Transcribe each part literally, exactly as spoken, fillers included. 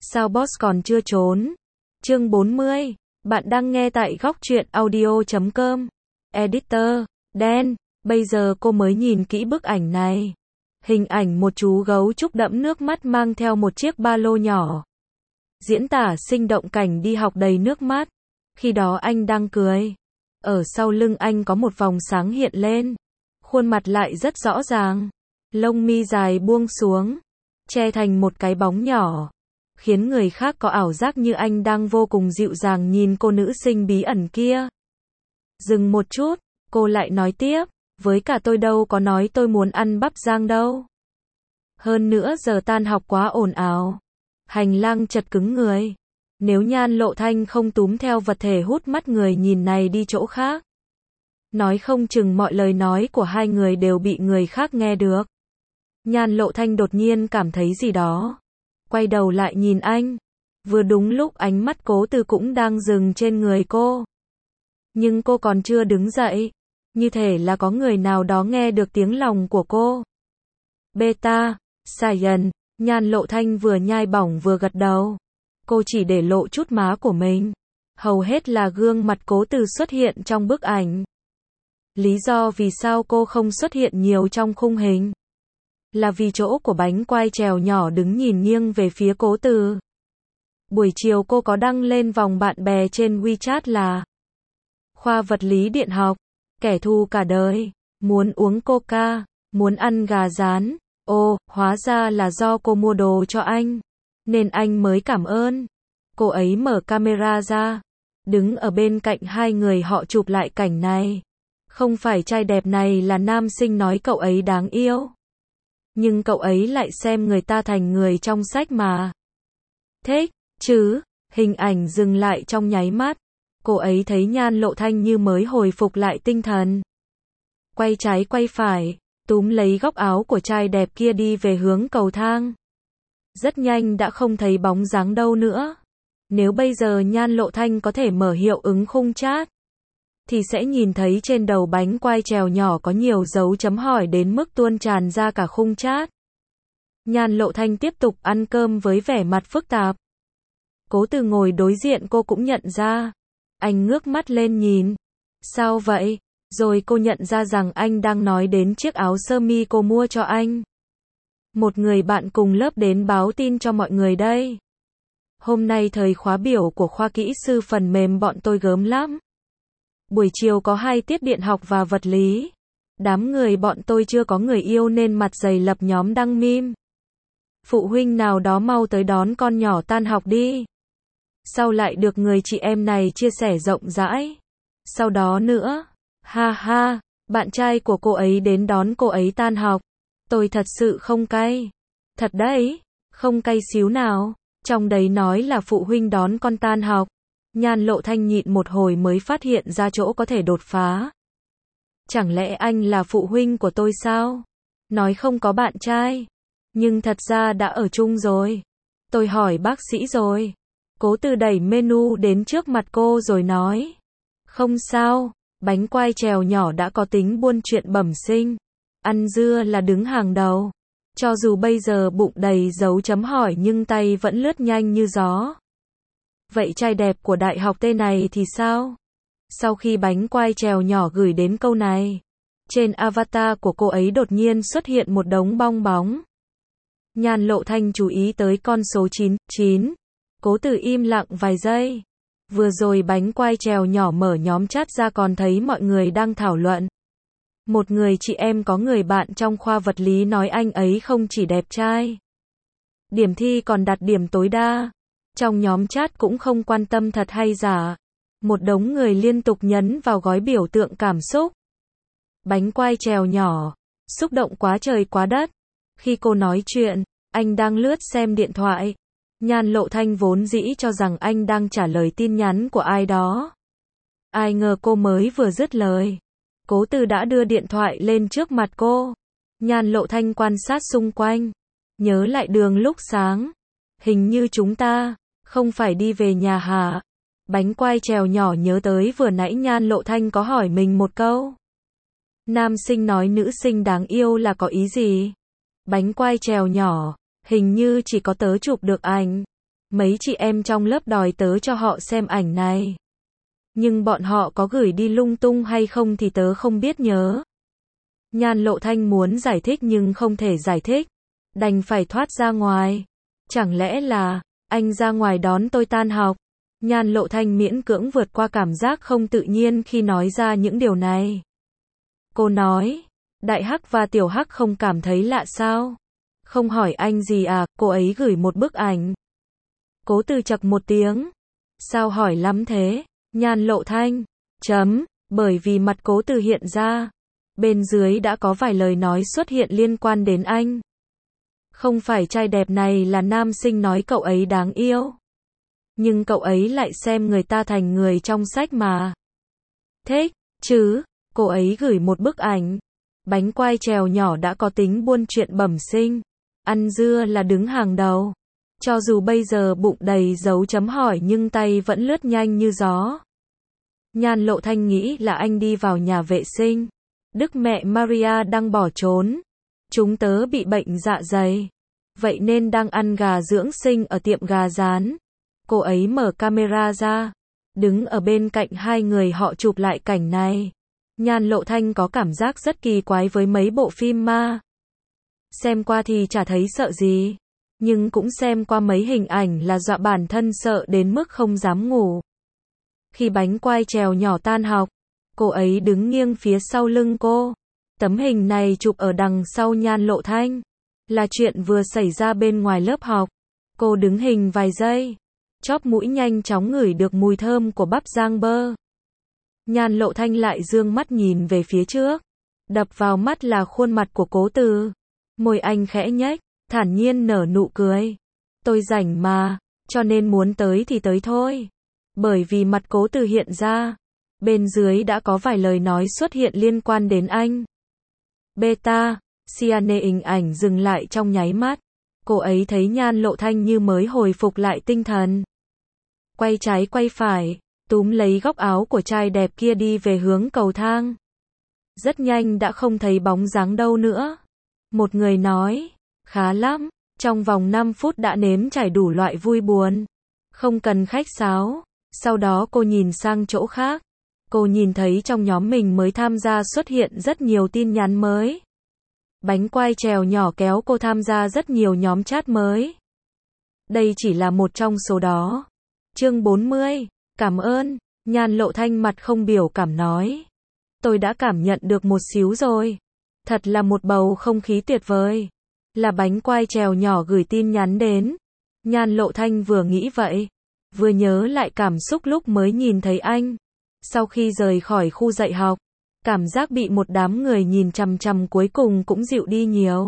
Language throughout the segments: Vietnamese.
Sao boss còn chưa trốn? Chương bốn mươi. Bạn đang nghe tại góc truyện audio chấm com. Editor, Dan, bây giờ cô mới nhìn kỹ bức ảnh này. Hình ảnh một chú gấu trúc đẫm nước mắt mang theo một chiếc ba lô nhỏ. Diễn tả sinh động cảnh đi học đầy nước mắt. Khi đó anh đang cười. Ở sau lưng anh có một vòng sáng hiện lên. Khuôn mặt lại rất rõ ràng. Lông mi dài buông xuống, che thành một cái bóng nhỏ, khiến người khác có ảo giác như anh đang vô cùng dịu dàng nhìn cô nữ sinh bí ẩn kia. Dừng một chút, cô lại nói tiếp, với cả tôi đâu có nói tôi muốn ăn bắp rang đâu. Hơn nữa giờ tan học quá ồn ào. Hành lang chật cứng người. Nếu Nhan Lộ Thanh không túm theo vật thể hút mắt người nhìn này đi chỗ khác, nói không chừng mọi lời nói của hai người đều bị người khác nghe được. Nhan Lộ Thanh đột nhiên cảm thấy gì đó. Quay đầu lại nhìn anh. Vừa đúng lúc ánh mắt Cố Từ cũng đang dừng trên người cô. Nhưng cô còn chưa đứng dậy. Như thể là có người nào đó nghe được tiếng lòng của cô. Beta, Saiyan, Nhan Lộ Thanh vừa nhai bỏng vừa gật đầu. Cô chỉ để lộ chút má của mình. Hầu hết là gương mặt Cố Từ xuất hiện trong bức ảnh. Lý do vì sao cô không xuất hiện nhiều trong khung hình là vì chỗ của bánh quai trèo nhỏ đứng nhìn nghiêng về phía Cố Từ. Buổi chiều cô có đăng lên vòng bạn bè trên WeChat là khoa vật lý điện học, kẻ thù cả đời, muốn uống coca, muốn ăn gà rán. Ô, hóa ra là do cô mua đồ cho anh, nên anh mới cảm ơn. Cô ấy mở camera ra, đứng ở bên cạnh hai người họ chụp lại cảnh này. Không phải trai đẹp này là nam sinh nói cậu ấy đáng yêu, nhưng cậu ấy lại xem người ta thành người trong sách mà. Thích, chứ? Hình ảnh dừng lại trong nháy mắt. Cô ấy thấy Nhan Lộ Thanh như mới hồi phục lại tinh thần. Quay trái quay phải, túm lấy góc áo của trai đẹp kia đi về hướng cầu thang. Rất nhanh đã không thấy bóng dáng đâu nữa. Nếu bây giờ Nhan Lộ Thanh có thể mở hiệu ứng khung chat, thì sẽ nhìn thấy trên đầu bánh quai trèo nhỏ có nhiều dấu chấm hỏi đến mức tuôn tràn ra cả khung chat. Nhan Lộ Thanh tiếp tục ăn cơm với vẻ mặt phức tạp. Cố Từ ngồi đối diện cô cũng nhận ra. Anh ngước mắt lên nhìn. Sao vậy? Rồi cô nhận ra rằng anh đang nói đến chiếc áo sơ mi cô mua cho anh. Một người bạn cùng lớp đến báo tin cho mọi người đây. Hôm nay thời khóa biểu của khoa kỹ sư phần mềm bọn tôi gớm lắm. Buổi chiều có hai tiết điện học và vật lý. Đám người bọn tôi chưa có người yêu nên mặt dày lập nhóm đăng meme. Phụ huynh nào đó mau tới đón con nhỏ tan học đi. Sau lại được người chị em này chia sẻ rộng rãi. Sau đó nữa, ha ha, bạn trai của cô ấy đến đón cô ấy tan học. Tôi thật sự không cay. Thật đấy, không cay xíu nào. Trong đấy nói là phụ huynh đón con tan học. Nhan Lộ Thanh nhịn một hồi mới phát hiện ra chỗ có thể đột phá. Chẳng lẽ anh là phụ huynh của tôi sao? Nói không có bạn trai, nhưng thật ra đã ở chung rồi. Tôi hỏi bác sĩ rồi. Cố Từ đẩy menu đến trước mặt cô rồi nói. Không sao, bánh quai trèo nhỏ đã có tính buôn chuyện bẩm sinh. Ăn dưa là đứng hàng đầu. Cho dù bây giờ bụng đầy dấu chấm hỏi nhưng tay vẫn lướt nhanh như gió. Vậy trai đẹp của đại học tên này thì sao? Sau khi bánh quai trèo nhỏ gửi đến câu này, trên avatar của cô ấy đột nhiên xuất hiện một đống bong bóng. Nhan Lộ Thanh chú ý tới con số chín chín. Cố Từ im lặng vài giây. Vừa rồi bánh quai trèo nhỏ mở nhóm chat ra còn thấy mọi người đang thảo luận. Một người chị em có người bạn trong khoa vật lý nói anh ấy không chỉ đẹp trai, điểm thi còn đạt điểm tối đa. Trong nhóm chat cũng không quan tâm thật hay giả. Một đống người liên tục nhấn vào gói biểu tượng cảm xúc. Bánh quai trèo nhỏ, xúc động quá trời quá đất. Khi cô nói chuyện, anh đang lướt xem điện thoại. Nhan Lộ Thanh vốn dĩ cho rằng anh đang trả lời tin nhắn của ai đó. Ai ngờ cô mới vừa dứt lời, Cố Từ đã đưa điện thoại lên trước mặt cô. Nhan Lộ Thanh quan sát xung quanh, nhớ lại đường lúc sáng. Hình như chúng ta không phải đi về nhà hả? Bánh quai trèo nhỏ nhớ tới vừa nãy Nhan Lộ Thanh có hỏi mình một câu. Nam sinh nói nữ sinh đáng yêu là có ý gì? Bánh quai trèo nhỏ, hình như chỉ có tớ chụp được ảnh. Mấy chị em trong lớp đòi tớ cho họ xem ảnh này. Nhưng bọn họ có gửi đi lung tung hay không thì tớ không biết nhớ. Nhan Lộ Thanh muốn giải thích nhưng không thể giải thích. Đành phải thoát ra ngoài. Chẳng lẽ là, anh ra ngoài đón tôi tan học? Nhan Lộ Thanh miễn cưỡng vượt qua cảm giác không tự nhiên khi nói ra những điều này. Cô nói, Đại Hắc và Tiểu Hắc không cảm thấy lạ sao? Không hỏi anh gì à, cô ấy gửi một bức ảnh. Cố Từ chậc một tiếng. Sao hỏi lắm thế? Nhan Lộ Thanh. Chấm, bởi vì mặt Cố Từ hiện ra. Bên dưới đã có vài lời nói xuất hiện liên quan đến anh. Không phải trai đẹp này là nam sinh nói cậu ấy đáng yêu. Nhưng cậu ấy lại xem người ta thành người trong sách mà. Thích, chứ, cô ấy gửi một bức ảnh. Bánh quai trèo nhỏ đã có tính buôn chuyện bẩm sinh. Ăn dưa là đứng hàng đầu. Cho dù bây giờ bụng đầy dấu chấm hỏi nhưng tay vẫn lướt nhanh như gió. Nhan Lộ Thanh nghĩ là anh đi vào nhà vệ sinh. Đức mẹ Maria đang bỏ trốn. Chúng tớ bị bệnh dạ dày. Vậy nên đang ăn gà dưỡng sinh ở tiệm gà rán. Cô ấy mở camera ra. Đứng ở bên cạnh hai người họ chụp lại cảnh này. Nhan Lộ Thanh có cảm giác rất kỳ quái với mấy bộ phim ma. Xem qua thì chả thấy sợ gì. Nhưng cũng xem qua mấy hình ảnh là dọa bản thân sợ đến mức không dám ngủ. Khi bánh quai trèo nhỏ tan học, cô ấy đứng nghiêng phía sau lưng cô. Tấm hình này chụp ở đằng sau Nhan Lộ Thanh. Là chuyện vừa xảy ra bên ngoài lớp học. Cô đứng hình vài giây. Chóp mũi nhanh chóng ngửi được mùi thơm của bắp rang bơ. Nhan Lộ Thanh lại dương mắt nhìn về phía trước. Đập vào mắt là khuôn mặt của Cố Từ. Môi anh khẽ nhếch, thản nhiên nở nụ cười. Tôi rảnh mà, cho nên muốn tới thì tới thôi. Bởi vì mặt Cố Từ hiện ra. Bên dưới đã có vài lời nói xuất hiện liên quan đến anh. Beta, Siane hình ảnh dừng lại trong nháy mắt. Cô ấy thấy Nhan Lộ Thanh như mới hồi phục lại tinh thần. Quay trái quay phải, túm lấy góc áo của trai đẹp kia đi về hướng cầu thang. Rất nhanh đã không thấy bóng dáng đâu nữa. Một người nói, khá lắm, trong vòng năm phút đã nếm trải đủ loại vui buồn. Không cần khách sáo. Sau đó cô nhìn sang chỗ khác. Cô nhìn thấy trong nhóm mình mới tham gia xuất hiện rất nhiều tin nhắn mới. Bánh quai trèo nhỏ kéo cô tham gia rất nhiều nhóm chat mới. Đây chỉ là một trong số đó. Chương bốn mươi. Cảm ơn. Nhan Lộ Thanh mặt không biểu cảm nói. Tôi đã cảm nhận được một xíu rồi. Thật là một bầu không khí tuyệt vời. Là bánh quai trèo nhỏ gửi tin nhắn đến. Nhan Lộ Thanh vừa nghĩ vậy. Vừa nhớ lại cảm xúc lúc mới nhìn thấy anh. Sau khi rời khỏi khu dạy học. Cảm giác bị một đám người nhìn chằm chằm cuối cùng cũng dịu đi nhiều.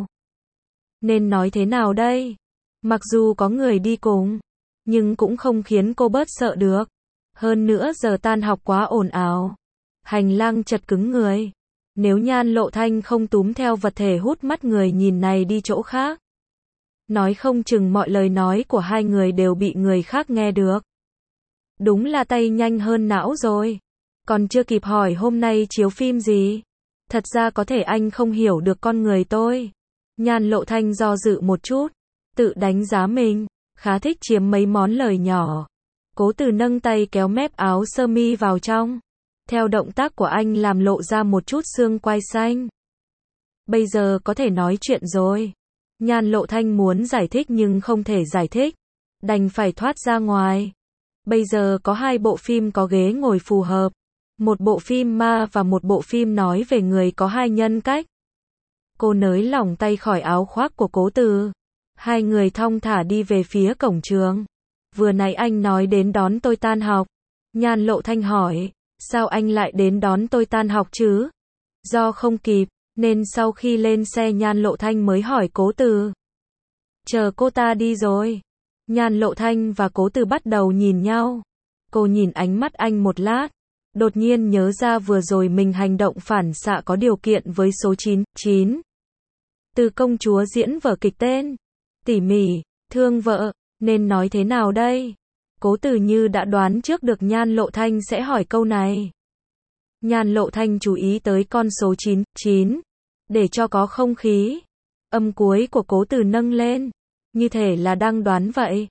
Nên nói thế nào đây? Mặc dù có người đi cùng. Nhưng cũng không khiến cô bớt sợ được. Hơn nữa giờ tan học quá ồn ào. Hành lang chật cứng người. Nếu Nhan Lộ Thanh không túm theo vật thể hút mắt người nhìn này đi chỗ khác. Nói không chừng mọi lời nói của hai người đều bị người khác nghe được. Đúng là tay nhanh hơn não rồi. Còn chưa kịp hỏi hôm nay chiếu phim gì. Thật ra có thể anh không hiểu được con người tôi. Nhan Lộ Thanh do dự một chút. Tự đánh giá mình. Khá thích chiếm mấy món lời nhỏ. Cố Từ nâng tay kéo mép áo sơ mi vào trong. Theo động tác của anh làm lộ ra một chút xương quai xanh. Bây giờ có thể nói chuyện rồi. Nhan Lộ Thanh muốn giải thích nhưng không thể giải thích. Đành phải thoát ra ngoài. Bây giờ có hai bộ phim có ghế ngồi phù hợp. Một bộ phim ma và một bộ phim nói về người có hai nhân cách. Cô nới lỏng tay khỏi áo khoác của Cố Từ. Hai người thong thả đi về phía cổng trường. Vừa nãy anh nói đến đón tôi tan học. Nhan Lộ Thanh hỏi, sao anh lại đến đón tôi tan học chứ? Do không kịp, nên sau khi lên xe Nhan Lộ Thanh mới hỏi Cố Từ. Chờ cô ta đi rồi. Nhan Lộ Thanh và Cố Từ bắt đầu nhìn nhau. Cô nhìn ánh mắt anh một lát. Đột nhiên nhớ ra vừa rồi mình hành động phản xạ có điều kiện với số chín, chín. Từ công chúa diễn vở kịch tên Tỉ mỉ, thương vợ, nên nói thế nào đây? Cố Từ như đã đoán trước được Nhan Lộ Thanh sẽ hỏi câu này. Nhan Lộ Thanh chú ý tới con số chín, chín. Để cho có không khí. Âm cuối của Cố Từ nâng lên. Như thể là đang đoán vậy.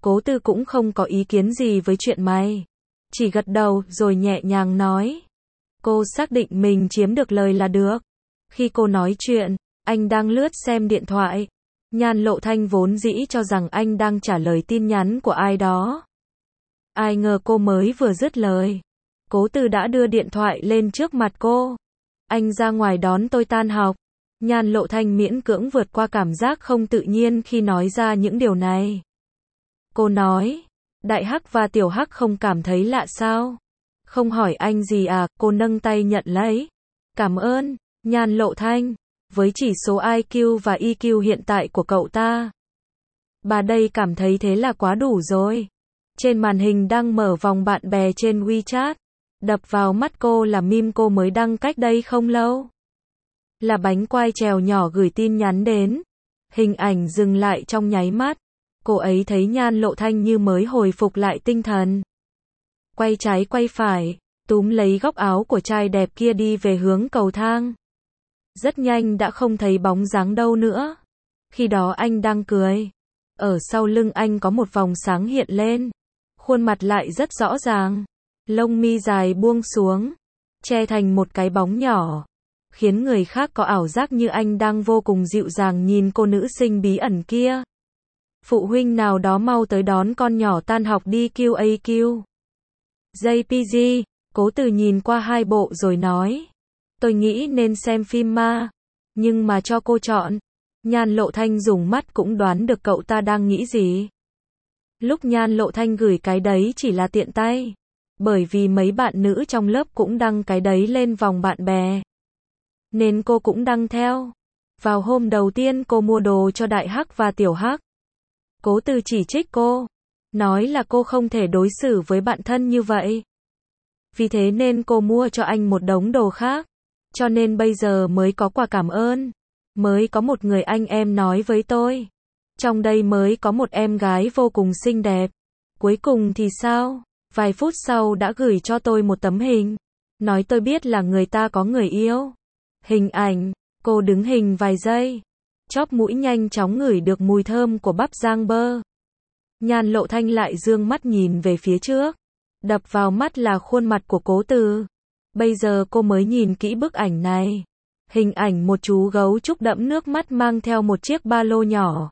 Cố Tư cũng không có ý kiến gì với chuyện mày. Chỉ gật đầu rồi nhẹ nhàng nói. Cô xác định mình chiếm được lời là được. Khi cô nói chuyện, anh đang lướt xem điện thoại. Nhan Lộ Thanh vốn dĩ cho rằng anh đang trả lời tin nhắn của ai đó. Ai ngờ cô mới vừa dứt lời. Cố Tư đã đưa điện thoại lên trước mặt cô. Anh ra ngoài đón tôi tan học. Nhan Lộ Thanh miễn cưỡng vượt qua cảm giác không tự nhiên khi nói ra những điều này. Cô nói, Đại Hắc và Tiểu Hắc không cảm thấy lạ sao? Không hỏi anh gì à? Cô nâng tay nhận lấy. Cảm ơn, Nhan Lộ Thanh. Với chỉ số I Q và E Q hiện tại của cậu ta, bà đây cảm thấy thế là quá đủ rồi. Trên màn hình đang mở vòng bạn bè trên WeChat. Đập vào mắt cô là meme cô mới đăng cách đây không lâu. Là bánh quai trèo nhỏ gửi tin nhắn đến. Hình ảnh dừng lại trong nháy mắt. Cô ấy thấy Nhan Lộ Thanh như mới hồi phục lại tinh thần. Quay trái quay phải, túm lấy góc áo của trai đẹp kia đi về hướng cầu thang. Rất nhanh đã không thấy bóng dáng đâu nữa. Khi đó anh đang cười. Ở sau lưng anh có một vòng sáng hiện lên. Khuôn mặt lại rất rõ ràng. Lông mi dài buông xuống, che thành một cái bóng nhỏ, khiến người khác có ảo giác như anh đang vô cùng dịu dàng nhìn cô nữ sinh bí ẩn kia. Phụ huynh nào đó mau tới đón con nhỏ tan học đi Q A Q. gi pê giê, Cố Từ nhìn qua hai bộ rồi nói. Tôi nghĩ nên xem phim ma, nhưng mà cho cô chọn. Nhan Lộ Thanh dùng mắt cũng đoán được cậu ta đang nghĩ gì. Lúc Nhan Lộ Thanh gửi cái đấy chỉ là tiện tay. Bởi vì mấy bạn nữ trong lớp cũng đăng cái đấy lên vòng bạn bè. Nên cô cũng đăng theo. Vào hôm đầu tiên cô mua đồ cho Đại Hắc và Tiểu Hắc. Cố Từ chỉ trích cô. Nói là cô không thể đối xử với bạn thân như vậy. Vì thế nên cô mua cho anh một đống đồ khác. Cho nên bây giờ mới có quà cảm ơn. Mới có một người anh em nói với tôi. Trong đây mới có một em gái vô cùng xinh đẹp. Cuối cùng thì sao? Vài phút sau đã gửi cho tôi một tấm hình. Nói tôi biết là người ta có người yêu. Hình ảnh, cô đứng hình vài giây. Chóp mũi nhanh chóng ngửi được mùi thơm của bắp rang bơ. Nhan Lộ Thanh lại dương mắt nhìn về phía trước. Đập vào mắt là khuôn mặt của Cố Từ. Bây giờ cô mới nhìn kỹ bức ảnh này. Hình ảnh một chú gấu trúc đẫm nước mắt mang theo một chiếc ba lô nhỏ.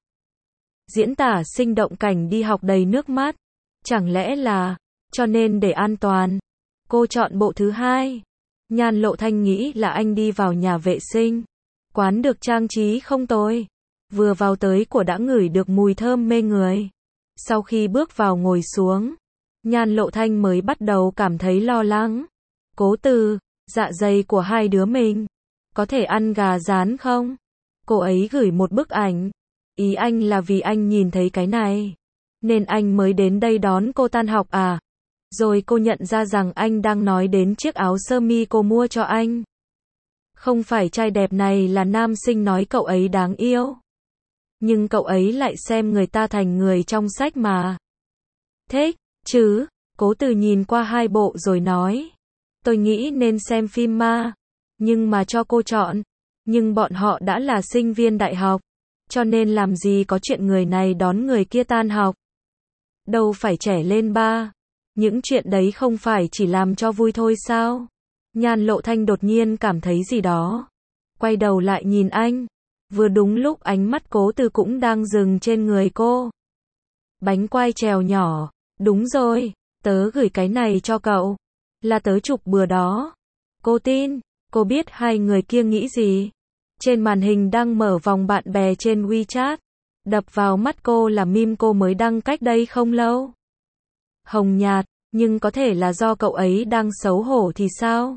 Diễn tả sinh động cảnh đi học đầy nước mắt. Chẳng lẽ là... Cho nên để an toàn, cô chọn bộ thứ hai. Nhan Lộ Thanh nghĩ là anh đi vào nhà vệ sinh. Quán được trang trí không tồi. Vừa vào tới của đã ngửi được mùi thơm mê người. Sau khi bước vào ngồi xuống, Nhan Lộ Thanh mới bắt đầu cảm thấy lo lắng. Cố Từ, dạ dày của hai đứa mình, có thể ăn gà rán không? Cô ấy gửi một bức ảnh. Ý anh là vì anh nhìn thấy cái này, nên anh mới đến đây đón cô tan học à? Rồi cô nhận ra rằng anh đang nói đến chiếc áo sơ mi cô mua cho anh. Không phải trai đẹp này là nam sinh nói cậu ấy đáng yêu. Nhưng cậu ấy lại xem người ta thành người trong sách mà. Thích, chứ? Cố Từ nhìn qua hai bộ rồi nói. Tôi nghĩ nên xem phim ma. Nhưng mà cho cô chọn. Nhưng bọn họ đã là sinh viên đại học. Cho nên làm gì có chuyện người này đón người kia tan học. Đâu phải trẻ lên ba. Những chuyện đấy không phải chỉ làm cho vui thôi sao? Nhan Lộ Thanh đột nhiên cảm thấy gì đó. Quay đầu lại nhìn anh. Vừa đúng lúc ánh mắt Cố Từ cũng đang dừng trên người cô. Bánh quai trèo nhỏ. Đúng rồi, tớ gửi cái này cho cậu. Là tớ chụp bữa đó. Cô tin, cô biết hai người kia nghĩ gì. Trên màn hình đang mở vòng bạn bè trên WeChat. Đập vào mắt cô là meme cô mới đăng cách đây không lâu. Hồng nhạt, nhưng có thể là do cậu ấy đang xấu hổ thì sao?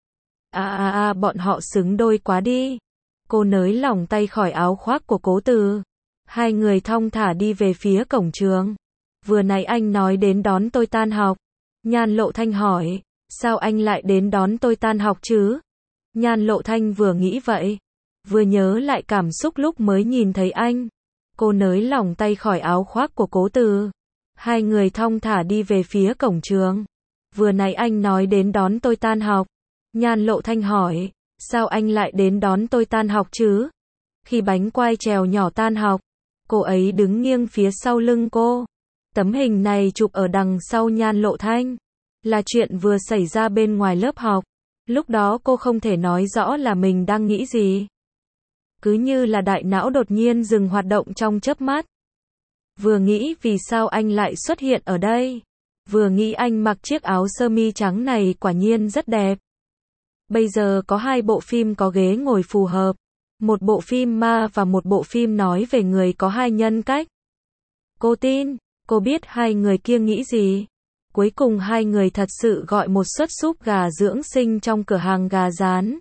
À à à, bọn họ xứng đôi quá đi. Cô nới lỏng tay khỏi áo khoác của Cố Từ. Hai người thong thả đi về phía cổng trường. Vừa nãy anh nói đến đón tôi tan học. Nhan Lộ Thanh hỏi, sao anh lại đến đón tôi tan học chứ? Nhan Lộ Thanh vừa nghĩ vậy, vừa nhớ lại cảm xúc lúc mới nhìn thấy anh. Cô nới lỏng tay khỏi áo khoác của Cố Từ. Hai người thong thả đi về phía cổng trường. Vừa nãy anh nói đến đón tôi tan học. Nhan Lộ Thanh hỏi, sao anh lại đến đón tôi tan học chứ? Khi bánh quai trèo nhỏ tan học, cô ấy đứng nghiêng phía sau lưng cô. Tấm hình này chụp ở đằng sau Nhan Lộ Thanh. Là chuyện vừa xảy ra bên ngoài lớp học. Lúc đó cô không thể nói rõ là mình đang nghĩ gì. Cứ như là đại não đột nhiên dừng hoạt động trong chớp mắt. Vừa nghĩ vì sao anh lại xuất hiện ở đây. Vừa nghĩ anh mặc chiếc áo sơ mi trắng này quả nhiên rất đẹp. Bây giờ có hai bộ phim có ghế ngồi phù hợp. Một bộ phim ma và một bộ phim nói về người có hai nhân cách. Cô tin, cô biết hai người kia nghĩ gì. Cuối cùng hai người thật sự gọi một suất súp gà dưỡng sinh trong cửa hàng gà rán.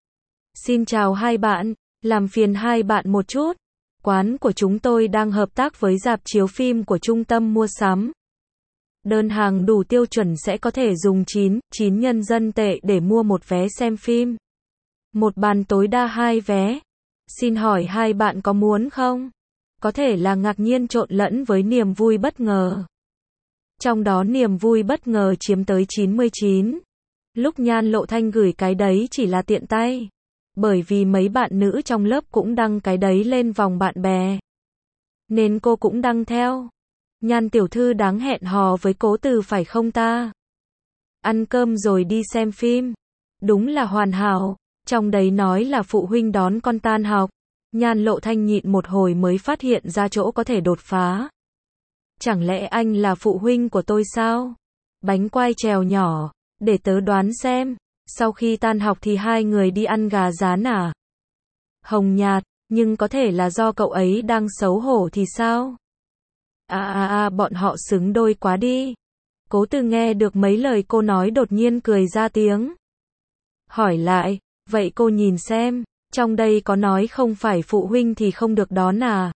Xin chào hai bạn, làm phiền hai bạn một chút. Quán của chúng tôi đang hợp tác với rạp chiếu phim của trung tâm mua sắm. Đơn hàng đủ tiêu chuẩn sẽ có thể dùng chín, chín nhân dân tệ để mua một vé xem phim. Một bàn tối đa hai vé. Xin hỏi hai bạn có muốn không? Có thể là ngạc nhiên trộn lẫn với niềm vui bất ngờ. Trong đó niềm vui bất ngờ chiếm tới chín mươi chín. Lúc Nhan Lộ Thanh gửi cái đấy chỉ là tiện tay. Bởi vì mấy bạn nữ trong lớp cũng đăng cái đấy lên vòng bạn bè. Nên cô cũng đăng theo. Nhan tiểu thư đáng hẹn hò với Cố Từ phải không ta? Ăn cơm rồi đi xem phim. Đúng là hoàn hảo. Trong đấy nói là phụ huynh đón con tan học. Nhan Lộ Thanh nhịn một hồi mới phát hiện ra chỗ có thể đột phá. Chẳng lẽ anh là phụ huynh của tôi sao? Bánh quai trèo nhỏ. Để tớ đoán xem. Sau khi tan học thì hai người đi ăn gà rán à? Hồng nhạt, nhưng có thể là do cậu ấy đang xấu hổ thì sao? À à à, bọn họ xứng đôi quá đi. Cố Từ nghe được mấy lời cô nói đột nhiên cười ra tiếng. Hỏi lại, vậy cô nhìn xem, trong đây có nói không phải phụ huynh thì không được đón à?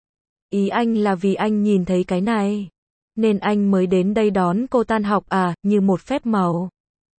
Ý anh là vì anh nhìn thấy cái này, nên anh mới đến đây đón cô tan học à, như một phép màu.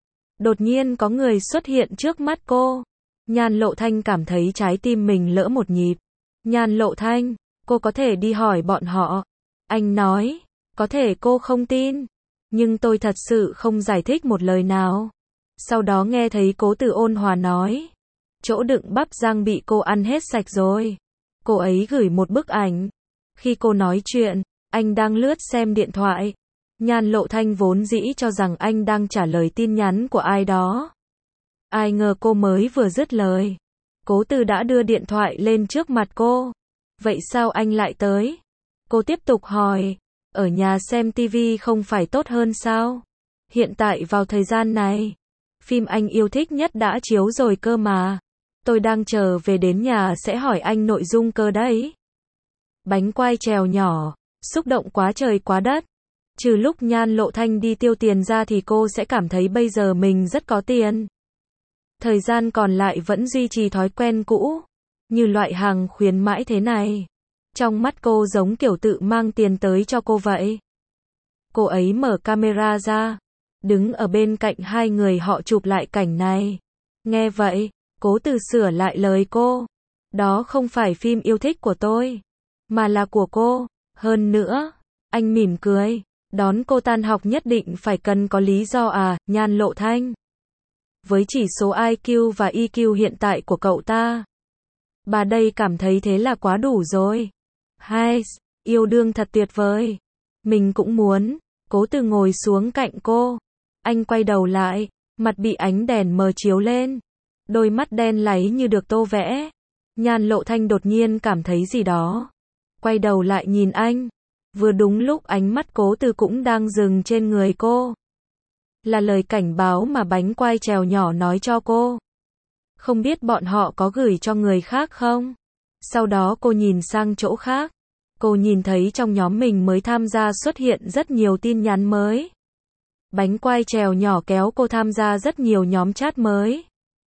Đột nhiên có người xuất hiện trước mắt cô. Nhan Lộ Thanh cảm thấy trái tim mình lỡ một nhịp. Nhan Lộ Thanh, cô có thể đi hỏi bọn họ. Anh nói, có thể cô không tin, nhưng tôi thật sự không giải thích một lời nào. Sau đó nghe thấy Cố Từ ôn hòa nói, chỗ đựng bắp rang bị cô ăn hết sạch rồi. Cô ấy gửi một bức ảnh. Khi cô nói chuyện, anh đang lướt xem điện thoại. Nhan Lộ Thanh vốn dĩ cho rằng anh đang trả lời tin nhắn của ai đó. Ai ngờ cô mới vừa dứt lời, Cố Từ đã đưa điện thoại lên trước mặt cô. Vậy sao anh lại tới? Cô tiếp tục hỏi, ở nhà xem tivi không phải tốt hơn sao? Hiện tại vào thời gian này, phim anh yêu thích nhất đã chiếu rồi cơ mà. Tôi đang chờ về đến nhà sẽ hỏi anh nội dung cơ đấy. Bánh quai trèo nhỏ, xúc động quá trời quá đất. Trừ lúc Nhan Lộ Thanh đi tiêu tiền ra thì cô sẽ cảm thấy bây giờ mình rất có tiền. Thời gian còn lại vẫn duy trì thói quen cũ, như loại hàng khuyến mãi thế này. Trong mắt cô giống kiểu tự mang tiền tới cho cô vậy. Cô ấy mở camera ra, đứng ở bên cạnh hai người họ chụp lại cảnh này. Nghe vậy, Cố Từ sửa lại lời cô. Đó không phải phim yêu thích của tôi, mà là của cô. Hơn nữa, anh mỉm cười, đón cô tan học nhất định phải cần có lý do à, Nhan Lộ Thanh. Với chỉ số i kiu và e kiu hiện tại của cậu ta, bà đây cảm thấy thế là quá đủ rồi. Hay, yêu đương thật tuyệt vời. Mình cũng muốn. Cố Từ ngồi xuống cạnh cô. Anh quay đầu lại, mặt bị ánh đèn mờ chiếu lên. Đôi mắt đen láy như được tô vẽ. Nhan Lộ Thanh đột nhiên cảm thấy gì đó. Quay đầu lại nhìn anh. Vừa đúng lúc ánh mắt Cố Từ cũng đang dừng trên người cô. Là lời cảnh báo mà bánh quai trèo nhỏ nói cho cô. Không biết bọn họ có gửi cho người khác không? Sau đó cô nhìn sang chỗ khác. Cô nhìn thấy trong nhóm mình mới tham gia xuất hiện rất nhiều tin nhắn mới. Bánh quai trèo nhỏ kéo cô tham gia rất nhiều nhóm chat mới.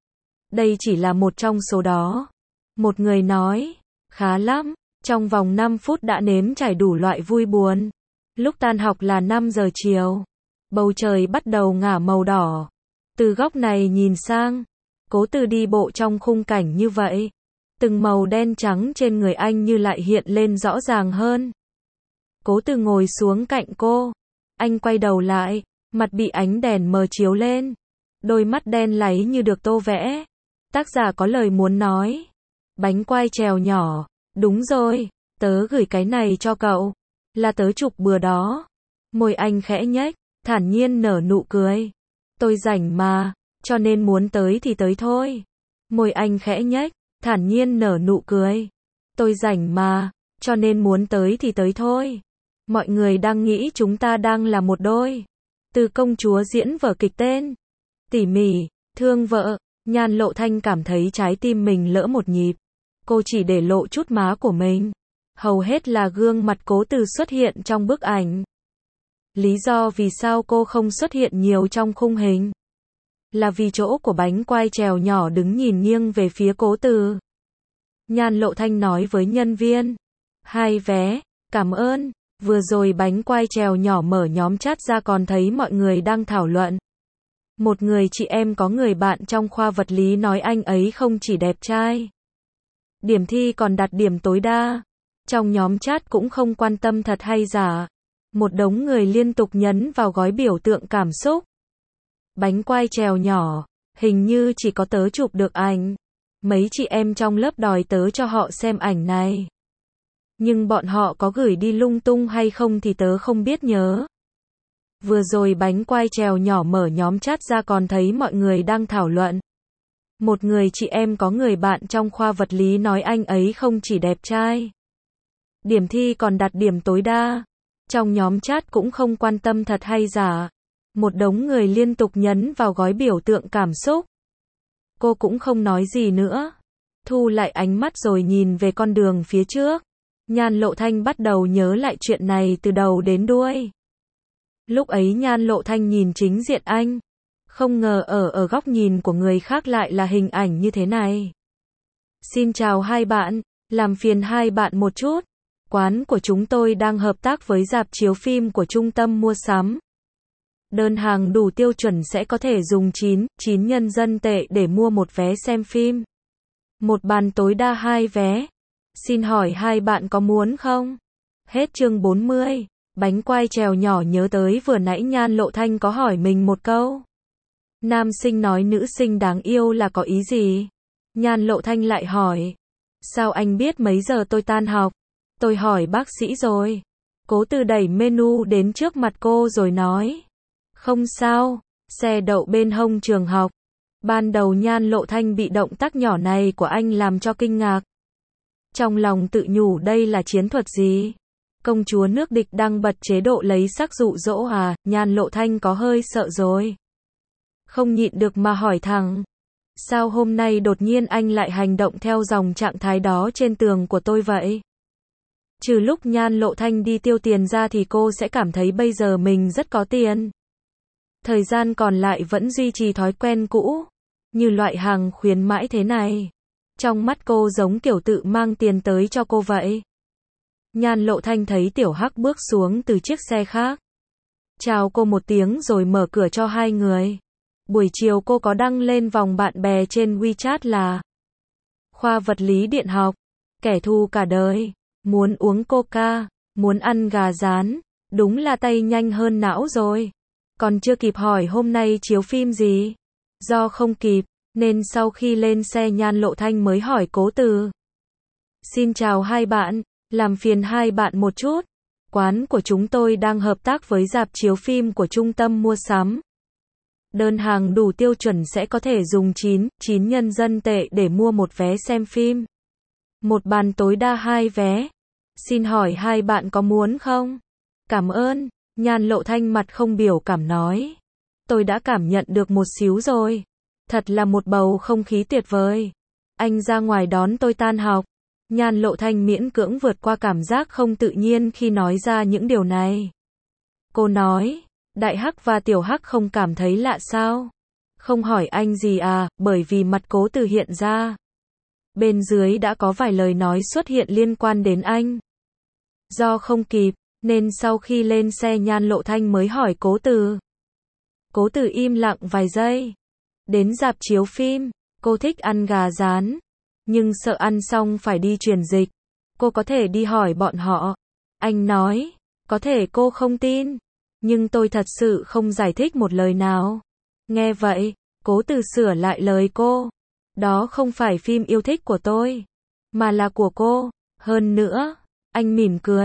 Đây chỉ là một trong số đó. Một người nói, khá lắm, trong vòng năm phút đã nếm trải đủ loại vui buồn. Lúc tan học là năm giờ chiều. Bầu trời bắt đầu ngả màu đỏ. Từ góc này nhìn sang, Cố Từ đi bộ trong khung cảnh như vậy. Từng màu đen trắng trên người anh như lại hiện lên rõ ràng hơn. Cố Từ ngồi xuống cạnh cô. Anh quay đầu lại, mặt bị ánh đèn mờ chiếu lên. Đôi mắt đen láy như được tô vẽ. Tác giả có lời muốn nói. Bánh quai trèo nhỏ, đúng rồi, tớ gửi cái này cho cậu. là tớ chụp bừa đó. Môi anh khẽ nhếch, thản nhiên nở nụ cười. Tôi rảnh mà, cho nên muốn tới thì tới thôi. Môi anh khẽ nhếch, thản nhiên nở nụ cười. Tôi rảnh mà, cho nên muốn tới thì tới thôi. Mọi người đang nghĩ chúng ta đang là một đôi. Từ công chúa diễn vở kịch tên Tỉ mỉ, thương vợ, Nhan Lộ Thanh cảm thấy trái tim mình lỡ một nhịp. Cô chỉ để lộ chút má của mình. Hầu hết là gương mặt Cố Từ xuất hiện trong bức ảnh. Lý do vì sao cô không xuất hiện nhiều trong khung hình là vì chỗ của bánh quai trèo nhỏ đứng nhìn nghiêng về phía Cố Từ. Nhan Lộ Thanh nói với nhân viên. Hai vé, cảm ơn. Vừa rồi bánh quai trèo nhỏ mở nhóm chat ra còn thấy mọi người đang thảo luận. Một người chị em có người bạn trong khoa vật lý nói anh ấy không chỉ đẹp trai. Điểm thi còn đạt điểm tối đa. Trong nhóm chat cũng không quan tâm thật hay giả. Một đống người liên tục nhấn vào gói biểu tượng cảm xúc. Bánh quai trèo nhỏ, hình như chỉ có tớ chụp được ảnh. Mấy chị em trong lớp đòi tớ cho họ xem ảnh này. Nhưng bọn họ có gửi đi lung tung hay không thì tớ không biết nhớ. Vừa rồi bánh quai trèo nhỏ mở nhóm chat ra còn thấy mọi người đang thảo luận. Một người chị em có người bạn trong khoa vật lý nói anh ấy không chỉ đẹp trai. Điểm thi còn đạt điểm tối đa. Trong nhóm chat cũng không quan tâm thật hay giả. Một đống người liên tục nhấn vào gói biểu tượng cảm xúc. Cô cũng không nói gì nữa. Thu lại ánh mắt rồi nhìn về con đường phía trước. Nhan Lộ Thanh bắt đầu nhớ lại chuyện này từ đầu đến đuôi. Lúc ấy Nhan Lộ Thanh nhìn chính diện anh. Không ngờ ở ở góc nhìn của người khác lại là hình ảnh như thế này. Xin chào hai bạn, làm phiền hai bạn một chút. Quán của chúng tôi đang hợp tác với rạp chiếu phim của trung tâm mua sắm. Đơn hàng đủ tiêu chuẩn sẽ có thể dùng chín, chín nhân dân tệ để mua một vé xem phim. Một bàn tối đa hai vé. Xin hỏi hai bạn có muốn không? Hết chương bốn mươi. Bánh quai trèo nhỏ nhớ tới vừa nãy Nhan Lộ Thanh có hỏi mình một câu. Nam sinh nói nữ sinh đáng yêu là có ý gì? Nhan Lộ Thanh lại hỏi. Sao anh biết mấy giờ tôi tan học? Tôi hỏi bác sĩ rồi. Cố Từ đẩy menu đến trước mặt cô rồi nói. Không sao, xe đậu bên hông trường học. Ban đầu Nhan Lộ Thanh bị động tác nhỏ này của anh làm cho kinh ngạc. Trong lòng tự nhủ đây là chiến thuật gì? Công chúa nước địch đang bật chế độ lấy sắc dụ dỗ à? Nhan Lộ Thanh có hơi sợ rồi. Không nhịn được mà hỏi thẳng. Sao hôm nay đột nhiên anh lại hành động theo dòng trạng thái đó trên tường của tôi vậy? Trừ lúc Nhan Lộ Thanh đi tiêu tiền ra thì cô sẽ cảm thấy bây giờ mình rất có tiền. Thời gian còn lại vẫn duy trì thói quen cũ. Như loại hàng khuyến mãi thế này. Trong mắt cô giống kiểu tự mang tiền tới cho cô vậy. Nhan Lộ Thanh thấy Tiểu Hắc bước xuống từ chiếc xe khác. Chào cô một tiếng rồi mở cửa cho hai người. Buổi chiều cô có đăng lên vòng bạn bè trên WeChat là khoa vật lý điện học, kẻ thù cả đời, muốn uống coca, muốn ăn gà rán, đúng là tay nhanh hơn não rồi. Còn chưa kịp hỏi hôm nay chiếu phim gì. Do không kịp, nên sau khi lên xe Nhan Lộ Thanh mới hỏi Cố Từ. Xin chào hai bạn, làm phiền hai bạn một chút. Quán của chúng tôi đang hợp tác với rạp chiếu phim của trung tâm mua sắm. Đơn hàng đủ tiêu chuẩn sẽ có thể dùng chín, chín nhân dân tệ để mua một vé xem phim. Một bàn tối đa hai vé. Xin hỏi hai bạn có muốn không? Cảm ơn. Nhan Lộ Thanh mặt không biểu cảm nói. Tôi đã cảm nhận được một xíu rồi. Thật là một bầu không khí tuyệt vời. Anh ra ngoài đón tôi tan học. Nhan Lộ Thanh miễn cưỡng vượt qua cảm giác không tự nhiên khi nói ra những điều này. Cô nói, Đại Hắc và Tiểu Hắc không cảm thấy lạ sao? Không hỏi anh gì à, bởi vì mặt Cố Từ hiện ra. Bên dưới đã có vài lời nói xuất hiện liên quan đến anh. Do không kịp, nên sau khi lên xe Nhan Lộ Thanh mới hỏi Cố Từ. Cố Từ im lặng vài giây. Đến rạp chiếu phim, cô thích ăn gà rán. Nhưng sợ ăn xong phải đi truyền dịch. Cô có thể đi hỏi bọn họ. Anh nói, có thể cô không tin. Nhưng tôi thật sự không giải thích một lời nào. Nghe vậy, Cố Từ sửa lại lời cô. Đó không phải phim yêu thích của tôi, mà là của cô. Hơn nữa, anh mỉm cười.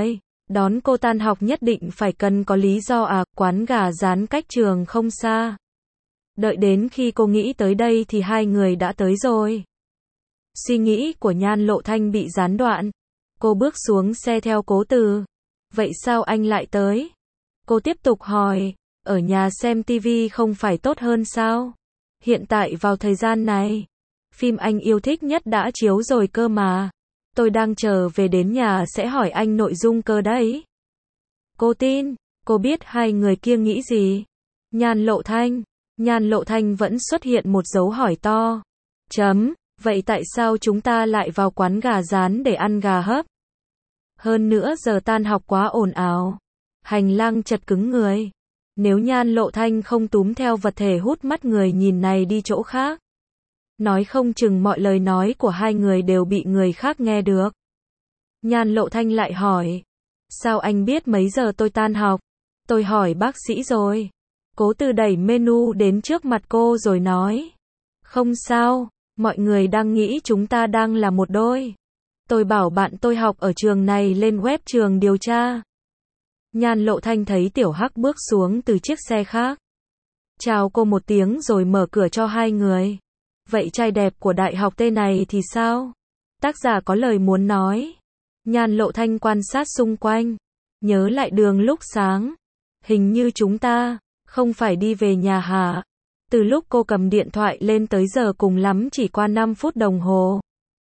Đón cô tan học nhất định phải cần có lý do à, quán gà rán cách trường không xa. Đợi đến khi cô nghĩ tới đây thì hai người đã tới rồi. Suy nghĩ của Nhan Lộ Thanh bị gián đoạn. Cô bước xuống xe theo Cố Từ. Vậy sao anh lại tới? Cô tiếp tục hỏi, ở nhà xem tivi không phải tốt hơn sao? Hiện tại vào thời gian này, phim anh yêu thích nhất đã chiếu rồi cơ mà. Tôi đang chờ về đến nhà sẽ hỏi anh nội dung cơ đấy. Cô tin, cô biết hai người kia nghĩ gì? Nhan Lộ Thanh, Nhan Lộ Thanh vẫn xuất hiện một dấu hỏi to. Chấm, vậy tại sao chúng ta lại vào quán gà rán để ăn gà hấp? Hơn nữa giờ tan học quá ồn ào. Hành lang chật cứng người. Nếu Nhan Lộ Thanh không túm theo vật thể hút mắt người nhìn này đi chỗ khác, nói không chừng mọi lời nói của hai người đều bị người khác nghe được. Nhan Lộ Thanh lại hỏi, sao anh biết mấy giờ tôi tan học? Tôi hỏi bác sĩ rồi. Cố Từ đẩy menu đến trước mặt cô rồi nói, không sao, mọi người đang nghĩ chúng ta đang là một đôi. Tôi bảo bạn tôi học ở trường này lên web trường điều tra. Nhan Lộ Thanh thấy Tiểu Hắc bước xuống từ chiếc xe khác. Chào cô một tiếng rồi mở cửa cho hai người. Vậy trai đẹp của đại học tên này thì sao? Tác giả có lời muốn nói. Nhan Lộ Thanh quan sát xung quanh. Nhớ lại đường lúc sáng. Hình như chúng ta không phải đi về nhà hả? Từ lúc cô cầm điện thoại lên tới giờ cùng lắm chỉ qua năm phút đồng hồ.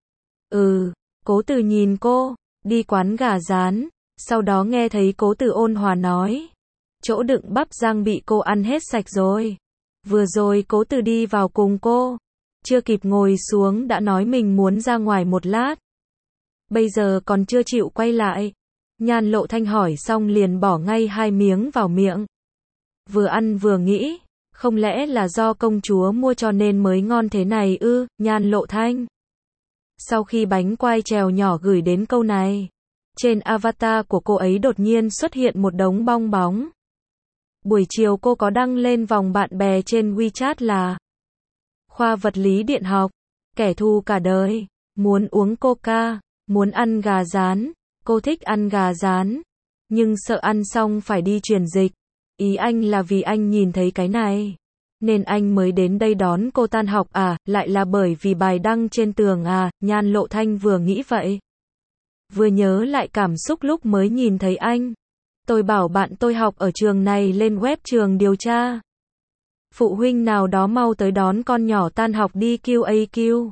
Ừ, Cố Từ nhìn cô, đi quán gà rán. Sau đó nghe thấy Cố Từ ôn hòa nói, chỗ đựng bắp rang bị cô ăn hết sạch rồi. Vừa rồi Cố Từ đi vào cùng cô, chưa kịp ngồi xuống đã nói mình muốn ra ngoài một lát. Bây giờ còn chưa chịu quay lại. Nhan Lộ Thanh hỏi xong liền bỏ ngay hai miếng vào miệng. Vừa ăn vừa nghĩ, không lẽ là do công chúa mua cho nên mới ngon thế này ư? Nhan Lộ Thanh. Sau khi bánh quai trèo nhỏ gửi đến câu này, trên avatar của cô ấy đột nhiên xuất hiện một đống bong bóng. Buổi chiều cô có đăng lên vòng bạn bè trên WeChat là khoa vật lý điện học, kẻ thù cả đời, muốn uống coca, muốn ăn gà rán, cô thích ăn gà rán, nhưng sợ ăn xong phải đi truyền dịch. Ý anh là vì anh nhìn thấy cái này, nên anh mới đến đây đón cô tan học à, lại là bởi vì bài đăng trên tường à? Nhan Lộ Thanh vừa nghĩ vậy, vừa nhớ lại cảm xúc lúc mới nhìn thấy anh. Tôi bảo bạn tôi học ở trường này lên web trường điều tra. Phụ huynh nào đó mau tới đón con nhỏ tan học đi quy a quy.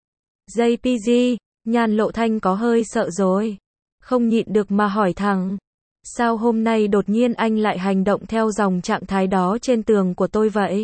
gi pê giê, Nhan Lộ Thanh có hơi sợ rồi. Không nhịn được mà hỏi thẳng. Sao hôm nay đột nhiên anh lại hành động theo dòng trạng thái đó trên tường của tôi vậy?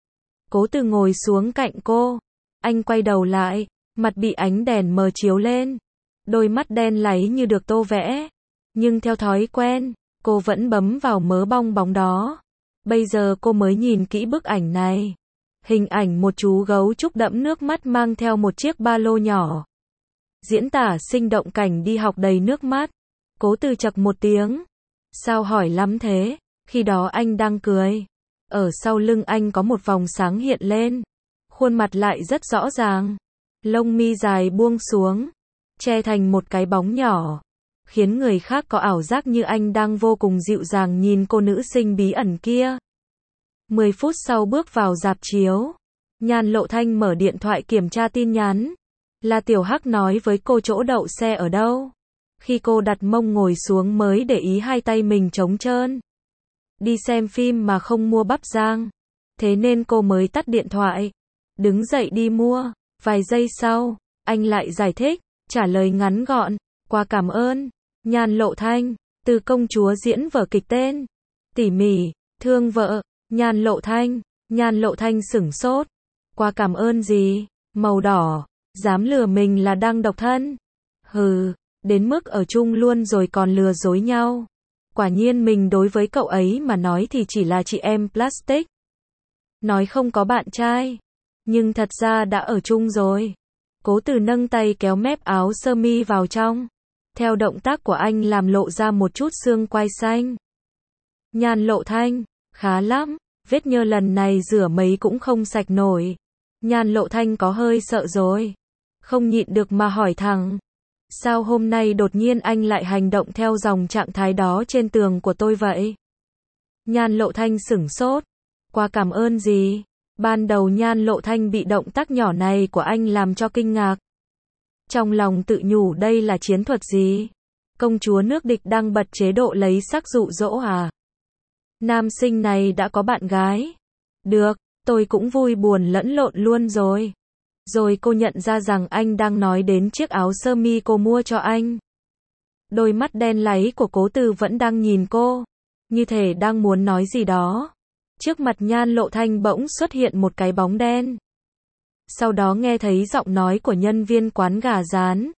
Cố Từ ngồi xuống cạnh cô. Anh quay đầu lại, mặt bị ánh đèn mờ chiếu lên. Đôi mắt đen láy như được tô vẽ. Nhưng theo thói quen, cô vẫn bấm vào mớ bong bóng đó. Bây giờ cô mới nhìn kỹ bức ảnh này. Hình ảnh một chú gấu trúc đẫm nước mắt mang theo một chiếc ba lô nhỏ. Diễn tả sinh động cảnh đi học đầy nước mắt. Cố Từ chậc một tiếng. Sao hỏi lắm thế? Khi đó anh đang cười. Ở sau lưng anh có một vòng sáng hiện lên. Khuôn mặt lại rất rõ ràng. Lông mi dài buông xuống, che thành một cái bóng nhỏ, khiến người khác có ảo giác như anh đang vô cùng dịu dàng nhìn cô nữ sinh bí ẩn kia. mười phút sau bước vào rạp chiếu. Nhan Lộ Thanh mở điện thoại kiểm tra tin nhắn. Là Tiểu Hắc nói với cô chỗ đậu xe ở đâu. Khi cô đặt mông ngồi xuống mới để ý hai tay mình trống trơn. Đi xem phim mà không mua bắp rang. Thế nên cô mới tắt điện thoại. Đứng dậy đi mua. Vài giây sau, anh lại giải thích, trả lời ngắn gọn. Qua cảm ơn. Nhan Lộ Thanh, từ công chúa diễn vở kịch tên Tỉ mỉ, thương vợ. Nhan Lộ Thanh, Nhan Lộ Thanh sửng sốt. Qua cảm ơn gì? Màu đỏ, dám lừa mình là đang độc thân. Hừ, đến mức ở chung luôn rồi còn lừa dối nhau. Quả nhiên mình đối với cậu ấy mà nói thì chỉ là chị em plastic. Nói không có bạn trai, nhưng thật ra đã ở chung rồi. Cố Từ nâng tay kéo mép áo sơ mi vào trong. Theo động tác của anh làm lộ ra một chút xương quai xanh. Nhan Lộ Thanh, khá lắm, vết nhơ lần này rửa mấy cũng không sạch nổi. Nhan Lộ Thanh có hơi sợ rồi. Không nhịn được mà hỏi thẳng. Sao hôm nay đột nhiên anh lại hành động theo dòng trạng thái đó trên tường của tôi vậy? Nhan Lộ Thanh sửng sốt. Qua cảm ơn gì? Ban đầu Nhan Lộ Thanh bị động tác nhỏ này của anh làm cho kinh ngạc. Trong lòng tự nhủ đây là chiến thuật gì? Công chúa nước địch đang bật chế độ lấy sắc dụ dỗ à? Nam sinh này đã có bạn gái. Được, tôi cũng vui buồn lẫn lộn luôn rồi. Rồi cô nhận ra rằng anh đang nói đến chiếc áo sơ mi cô mua cho anh. Đôi mắt đen láy của Cố Từ vẫn đang nhìn cô, như thể đang muốn nói gì đó. Trước mặt Nhan Lộ Thanh bỗng xuất hiện một cái bóng đen. Sau đó nghe thấy giọng nói của nhân viên quán gà rán.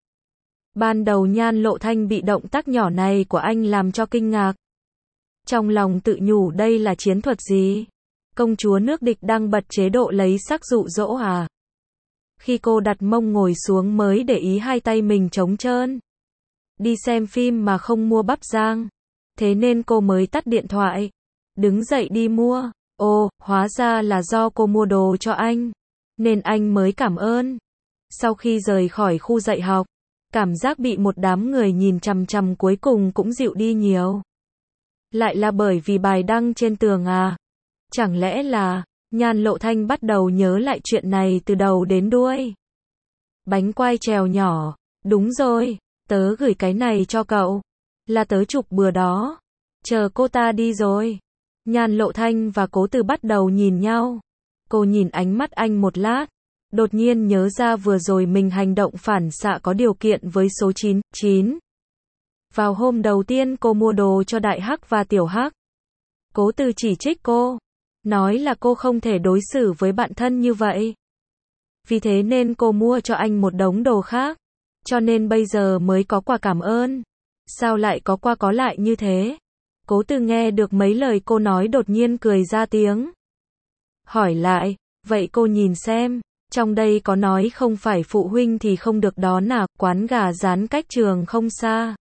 Ban đầu Nhan Lộ Thanh bị động tác nhỏ này của anh làm cho kinh ngạc. Trong lòng tự nhủ đây là chiến thuật gì? Công chúa nước địch đang bật chế độ lấy sắc dụ dỗ à? Khi cô đặt mông ngồi xuống mới để ý hai tay mình trống trơn. Đi xem phim mà không mua bắp rang. Thế nên cô mới tắt điện thoại. Đứng dậy đi mua. Ồ, hóa ra là do cô mua đồ cho anh. Nên anh mới cảm ơn. Sau khi rời khỏi khu dạy học, cảm giác bị một đám người nhìn chằm chằm cuối cùng cũng dịu đi nhiều. Lại là bởi vì bài đăng trên tường à? Chẳng lẽ là... Nhan Lộ Thanh bắt đầu nhớ lại chuyện này từ đầu đến đuôi. Bánh quai trèo nhỏ. Đúng rồi, tớ gửi cái này cho cậu. Là tớ chụp bữa đó. Chờ cô ta đi rồi. Nhan Lộ Thanh và Cố Từ bắt đầu nhìn nhau. Cô nhìn ánh mắt anh một lát. Đột nhiên nhớ ra vừa rồi mình hành động phản xạ có điều kiện với số chín, chín. Vào hôm đầu tiên cô mua đồ cho Đại Hắc và Tiểu Hắc. Cố Từ chỉ trích cô. Nói là cô không thể đối xử với bạn thân như vậy. Vì thế nên cô mua cho anh một đống đồ khác. Cho nên bây giờ mới có quà cảm ơn. Sao lại có qua có lại như thế? Cố Từ nghe được mấy lời cô nói đột nhiên cười ra tiếng. Hỏi lại, vậy cô nhìn xem, trong đây có nói không phải phụ huynh thì không được đón à, quán gà rán cách trường không xa.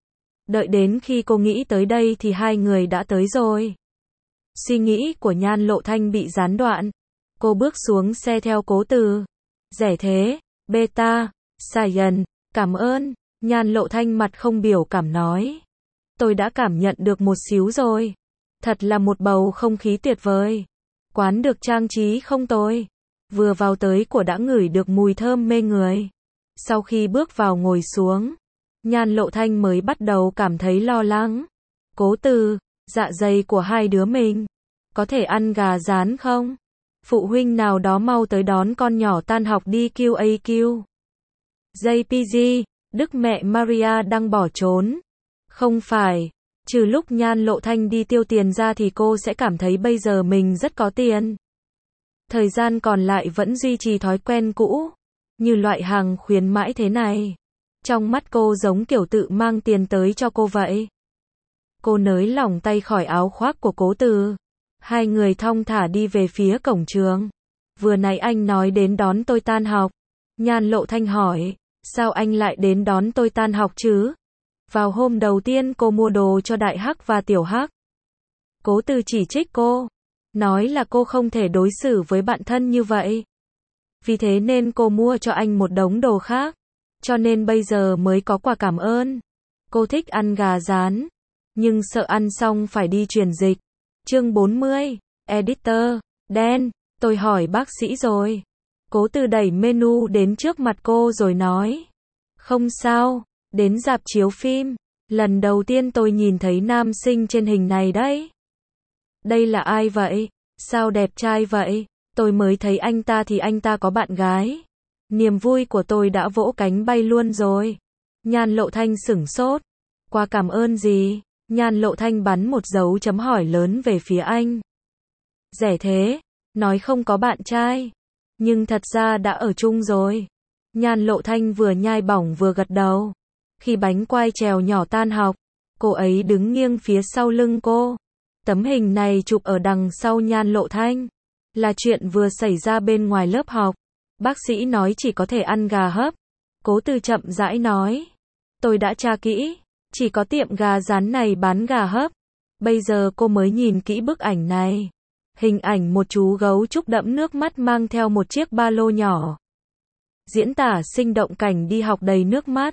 Đợi đến khi cô nghĩ tới đây thì hai người đã tới rồi. Suy nghĩ của Nhan Lộ Thanh bị gián đoạn. Cô bước xuống xe theo Cố Từ. Rẻ thế, beta, Saiyan, cảm ơn. Nhan Lộ Thanh mặt không biểu cảm nói. Tôi đã cảm nhận được một xíu rồi. Thật là một bầu không khí tuyệt vời. Quán được trang trí không tồi. Vừa vào tới của đã ngửi được mùi thơm mê người. Sau khi bước vào ngồi xuống, Nhan Lộ Thanh mới bắt đầu cảm thấy lo lắng. Cố Từ, dạ dày của hai đứa mình, có thể ăn gà rán không? Phụ huynh nào đó mau tới đón con nhỏ tan học đi quy a quy. gi pê giê, Đức mẹ Maria đang bỏ trốn. Không phải, trừ lúc Nhan Lộ Thanh đi tiêu tiền ra thì cô sẽ cảm thấy bây giờ mình rất có tiền. Thời gian còn lại vẫn duy trì thói quen cũ, như loại hàng khuyến mãi thế này. Trong mắt cô giống kiểu tự mang tiền tới cho cô vậy. Cô nới lỏng tay khỏi áo khoác của Cố Từ. Hai người thong thả đi về phía cổng trường. Vừa nãy anh nói đến đón tôi tan học. Nhan Lộ Thanh hỏi, sao anh lại đến đón tôi tan học chứ? Vào hôm đầu tiên cô mua đồ cho Đại Hắc và Tiểu Hắc. Cố Từ chỉ trích cô. Nói là cô không thể đối xử với bạn thân như vậy. Vì thế nên cô mua cho anh một đống đồ khác. Cho nên bây giờ mới có quà cảm ơn. Cô thích ăn gà rán. Nhưng sợ ăn xong phải đi truyền dịch. Chương bốn mươi. Editor. Dan, tôi hỏi bác sĩ rồi. Cố Từ đẩy menu đến trước mặt cô rồi nói. Không sao, đến rạp chiếu phim. Lần đầu tiên tôi nhìn thấy nam sinh trên hình này đấy. Đây là ai vậy? Sao đẹp trai vậy? Tôi mới thấy anh ta thì anh ta có bạn gái. Niềm vui của tôi đã vỗ cánh bay luôn rồi. Nhan Lộ Thanh sửng sốt. Qua cảm ơn gì? Nhan Lộ Thanh bắn một dấu chấm hỏi lớn về phía anh. Rẻ thế, nói không có bạn trai. Nhưng thật ra đã ở chung rồi. Nhan Lộ Thanh vừa nhai bỏng vừa gật đầu. Khi bánh quai trèo nhỏ tan học, cô ấy đứng nghiêng phía sau lưng cô. Tấm hình này chụp ở đằng sau Nhan Lộ Thanh. Là chuyện vừa xảy ra bên ngoài lớp học. Bác sĩ nói chỉ có thể ăn gà hấp. Cố Từ chậm rãi nói. Tôi đã tra kỹ. Chỉ có tiệm gà rán này bán gà hấp. Bây giờ cô mới nhìn kỹ bức ảnh này. Hình ảnh một chú gấu trúc đẫm nước mắt mang theo một chiếc ba lô nhỏ. Diễn tả sinh động cảnh đi học đầy nước mắt.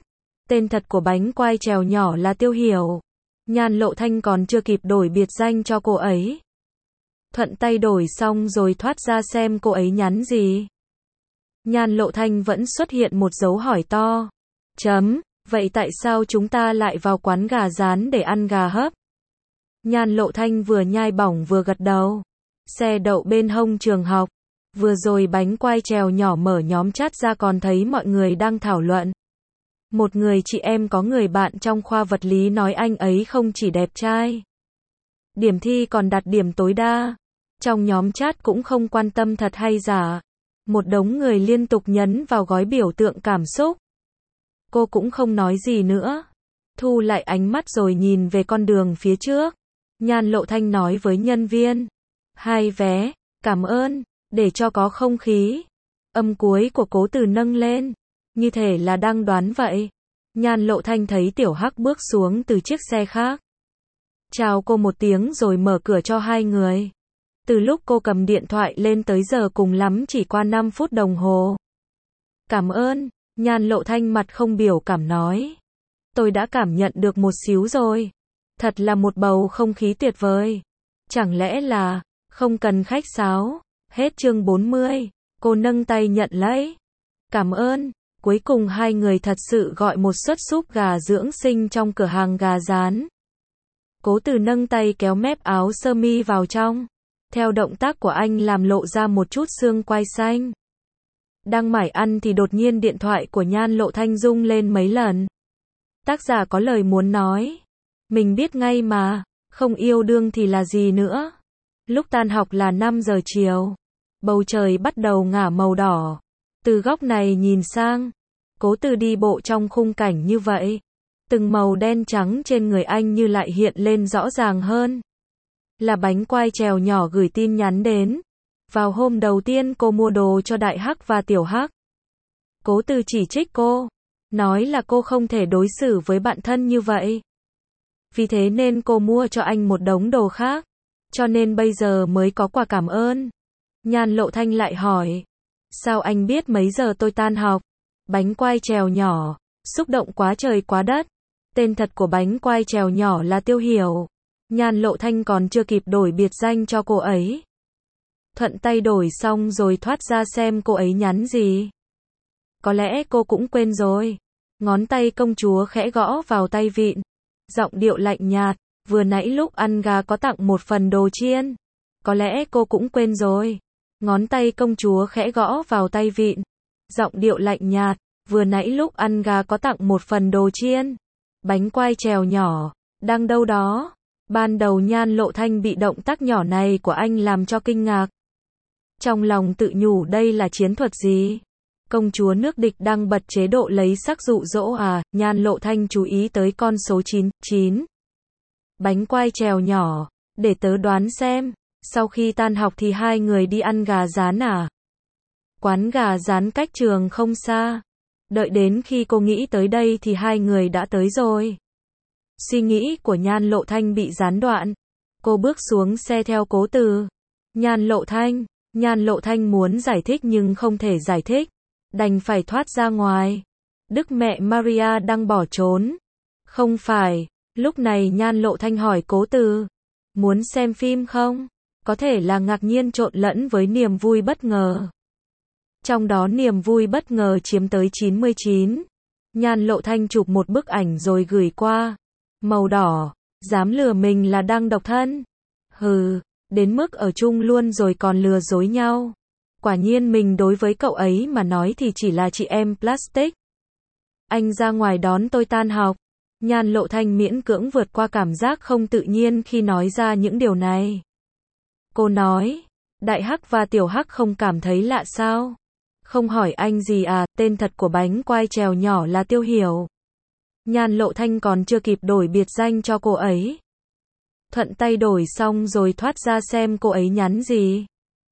Tên thật của bánh quai trèo nhỏ là Tiêu Hiểu. Nhan Lộ Thanh còn chưa kịp đổi biệt danh cho cô ấy. Thuận tay đổi xong rồi thoát ra xem cô ấy nhắn gì. Nhan Lộ Thanh vẫn xuất hiện một dấu hỏi to. Chấm, vậy tại sao chúng ta lại vào quán gà rán để ăn gà hấp? Nhan Lộ Thanh vừa nhai bỏng vừa gật đầu. Xe đậu bên hông trường học. Vừa rồi bánh quai trèo nhỏ mở nhóm chat ra còn thấy mọi người đang thảo luận. Một người chị em có người bạn trong khoa vật lý nói anh ấy không chỉ đẹp trai. Điểm thi còn đạt điểm tối đa. Trong nhóm chat cũng không quan tâm thật hay giả. Một đống người liên tục nhấn vào gói biểu tượng cảm xúc. Cô cũng không nói gì nữa. Thu lại ánh mắt rồi nhìn về con đường phía trước. Nhan Lộ Thanh nói với nhân viên. Hai vé, cảm ơn, để cho có không khí. Âm cuối của Cố Từ nâng lên. Như thể là đang đoán vậy. Nhan Lộ Thanh thấy Tiểu Hắc bước xuống từ chiếc xe khác. Chào cô một tiếng rồi mở cửa cho hai người. Từ lúc cô cầm điện thoại lên tới giờ cùng lắm chỉ qua năm phút đồng hồ. Cảm ơn, Nhan Lộ Thanh mặt không biểu cảm nói. Tôi đã cảm nhận được một xíu rồi. Thật là một bầu không khí tuyệt vời. Chẳng lẽ là, không cần khách sáo. Hết chương bốn mươi, cô nâng tay nhận lấy. Cảm ơn. Cuối cùng hai người thật sự gọi một suất súp gà dưỡng sinh trong cửa hàng gà rán. Cố Từ nâng tay kéo mép áo sơ mi vào trong. Theo động tác của anh làm lộ ra một chút xương quai xanh. Đang mải ăn thì đột nhiên điện thoại của Nhan Lộ Thanh rung lên mấy lần. Tác giả có lời muốn nói. Mình biết ngay mà, không yêu đương thì là gì nữa. Lúc tan học là năm giờ chiều. Bầu trời bắt đầu ngả màu đỏ. Từ góc này nhìn sang, Cố Từ đi bộ trong khung cảnh như vậy. Từng màu đen trắng trên người anh như lại hiện lên rõ ràng hơn. Là bánh quai trèo nhỏ gửi tin nhắn đến. Vào hôm đầu tiên cô mua đồ cho Đại Hắc và Tiểu Hắc. Cố Từ chỉ trích cô. Nói là cô không thể đối xử với bạn thân như vậy. Vì thế nên cô mua cho anh một đống đồ khác. Cho nên bây giờ mới có quà cảm ơn. Nhan Lộ Thanh lại hỏi. Sao anh biết mấy giờ tôi tan học? Bánh quai trèo nhỏ. Xúc động quá trời quá đất. Tên thật của bánh quai trèo nhỏ là Tiêu Hiểu. Nhan Lộ Thanh còn chưa kịp đổi biệt danh cho cô ấy. Thuận tay đổi xong rồi thoát ra xem cô ấy nhắn gì. Có lẽ cô cũng quên rồi. Ngón tay công chúa khẽ gõ vào tay vịn. Giọng điệu lạnh nhạt. Vừa nãy lúc ăn gà có tặng một phần đồ chiên. Có lẽ cô cũng quên rồi. Ngón tay công chúa khẽ gõ vào tay vịn. Giọng điệu lạnh nhạt. Vừa nãy lúc ăn gà có tặng một phần đồ chiên. Bánh quai trèo nhỏ. Đang đâu đó. Ban đầu Nhan Lộ Thanh bị động tác nhỏ này của anh làm cho kinh ngạc. Trong lòng tự nhủ đây là chiến thuật gì? Công chúa nước địch đang bật chế độ lấy sắc dụ dỗ à? Nhan Lộ Thanh chú ý tới con số chín, chín. Bánh quai trèo nhỏ. Để tớ đoán xem. Sau khi tan học thì hai người đi ăn gà rán à? Quán gà rán cách trường không xa. Đợi đến khi cô nghĩ tới đây thì hai người đã tới rồi. Suy nghĩ của Nhan Lộ Thanh bị gián đoạn. Cô bước xuống xe theo Cố Từ. Nhan Lộ Thanh. Nhan Lộ Thanh muốn giải thích nhưng không thể giải thích. Đành phải thoát ra ngoài. Đức mẹ Maria đang bỏ trốn. Không phải. Lúc này Nhan Lộ Thanh hỏi Cố Từ. Muốn xem phim không? Có thể là ngạc nhiên trộn lẫn với niềm vui bất ngờ. Trong đó niềm vui bất ngờ chiếm tới chín mươi chín. Nhan Lộ Thanh chụp một bức ảnh rồi gửi qua. Màu đỏ. Dám lừa mình là đang độc thân. Hừ. Đến mức ở chung luôn rồi còn lừa dối nhau. Quả nhiên mình đối với cậu ấy mà nói thì chỉ là chị em plastic. Anh ra ngoài đón tôi tan học. Nhan Lộ Thanh miễn cưỡng vượt qua cảm giác không tự nhiên khi nói ra những điều này. Cô nói. Đại Hắc và Tiểu Hắc không cảm thấy lạ sao? Không hỏi anh gì à? Tên thật của bánh quai trèo nhỏ là Tiêu Hiểu. Nhan Lộ Thanh còn chưa kịp đổi biệt danh cho cô ấy. Thuận tay đổi xong rồi thoát ra xem cô ấy nhắn gì.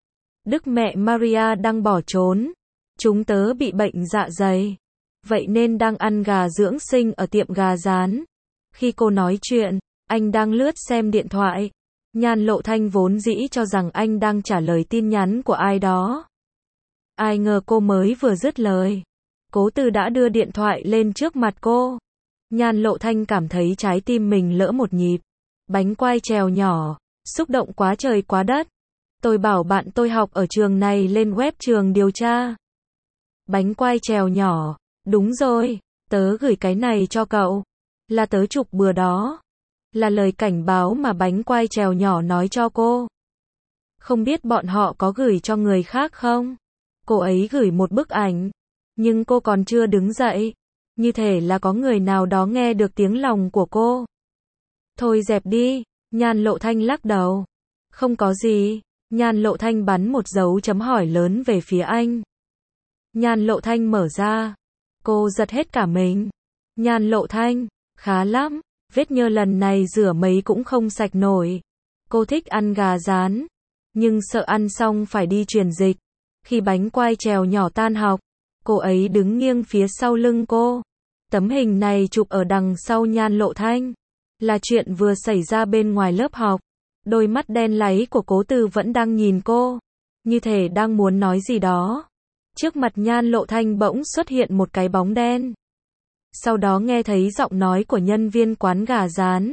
Đức mẹ Maria đang bỏ trốn. Chúng tớ bị bệnh dạ dày. Vậy nên đang ăn gà dưỡng sinh ở tiệm gà rán. Khi cô nói chuyện, anh đang lướt xem điện thoại. Nhan Lộ Thanh vốn dĩ cho rằng anh đang trả lời tin nhắn của ai đó. Ai ngờ cô mới vừa dứt lời. Cố Từ đã đưa điện thoại lên trước mặt cô. Nhan Lộ Thanh cảm thấy trái tim mình lỡ một nhịp. Bánh quai trèo nhỏ, xúc động quá trời quá đất. Tôi bảo bạn tôi học ở trường này lên web trường điều tra. Bánh quai trèo nhỏ, đúng rồi, tớ gửi cái này cho cậu. Là tớ chụp bừa đó. Là lời cảnh báo mà bánh quai trèo nhỏ nói cho cô. Không biết bọn họ có gửi cho người khác không? Cô ấy gửi một bức ảnh. Nhưng cô còn chưa đứng dậy. Như thể là có người nào đó nghe được tiếng lòng của cô. Thôi dẹp đi, Nhan Lộ Thanh lắc đầu. Không có gì. Nhan Lộ Thanh bắn một dấu chấm hỏi lớn về phía anh. Nhan Lộ Thanh mở ra. Cô giật hết cả mình. Nhan Lộ Thanh, khá lắm. Vết nhơ lần này rửa mấy cũng không sạch nổi. Cô thích ăn gà rán. Nhưng sợ ăn xong phải đi truyền dịch. Khi bánh quai trèo nhỏ tan học, cô ấy đứng nghiêng phía sau lưng cô. Tấm hình này chụp ở đằng sau Nhan Lộ Thanh. Là chuyện vừa xảy ra bên ngoài lớp học. Đôi mắt đen láy của Cố Từ vẫn đang nhìn cô. Như thể đang muốn nói gì đó. Trước mặt Nhan Lộ Thanh bỗng xuất hiện một cái bóng đen. Sau đó nghe thấy giọng nói của nhân viên quán gà rán.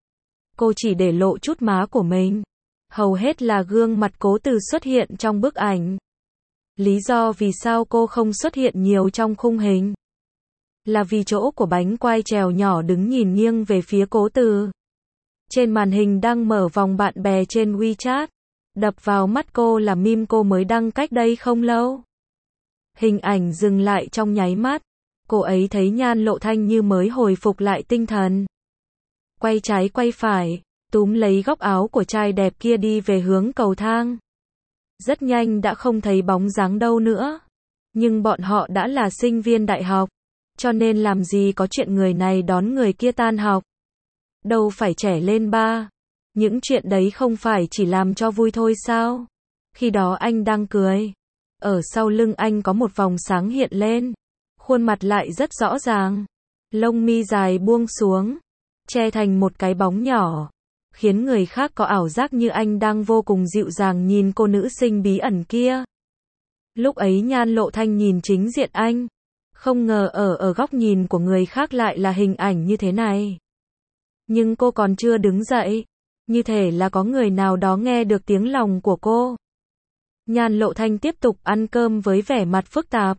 Cô chỉ để lộ chút má của mình. Hầu hết là gương mặt Cố Từ xuất hiện trong bức ảnh. Lý do vì sao cô không xuất hiện nhiều trong khung hình là vì chỗ của bánh quai trèo nhỏ đứng nhìn nghiêng về phía Cố Từ. Trên màn hình đang mở vòng bạn bè trên WeChat. Đập vào mắt cô là meme cô mới đăng cách đây không lâu. Hình ảnh dừng lại trong nháy mắt. Cô ấy thấy Nhan Lộ Thanh như mới hồi phục lại tinh thần. Quay trái quay phải, túm lấy góc áo của trai đẹp kia đi về hướng cầu thang. Rất nhanh đã không thấy bóng dáng đâu nữa. Nhưng bọn họ đã là sinh viên đại học. Cho nên làm gì có chuyện người này đón người kia tan học. Đâu phải trẻ lên ba. Những chuyện đấy không phải chỉ làm cho vui thôi sao? Khi đó anh đang cười. Ở sau lưng anh có một vòng sáng hiện lên. Khuôn mặt lại rất rõ ràng. Lông mi dài buông xuống. Che thành một cái bóng nhỏ. Khiến người khác có ảo giác như anh đang vô cùng dịu dàng nhìn cô nữ sinh bí ẩn kia. Lúc ấy Nhan Lộ Thanh nhìn chính diện anh. Không ngờ ở ở góc nhìn của người khác lại là hình ảnh như thế này. Nhưng cô còn chưa đứng dậy. Như thể là có người nào đó nghe được tiếng lòng của cô. Nhan Lộ Thanh tiếp tục ăn cơm với vẻ mặt phức tạp.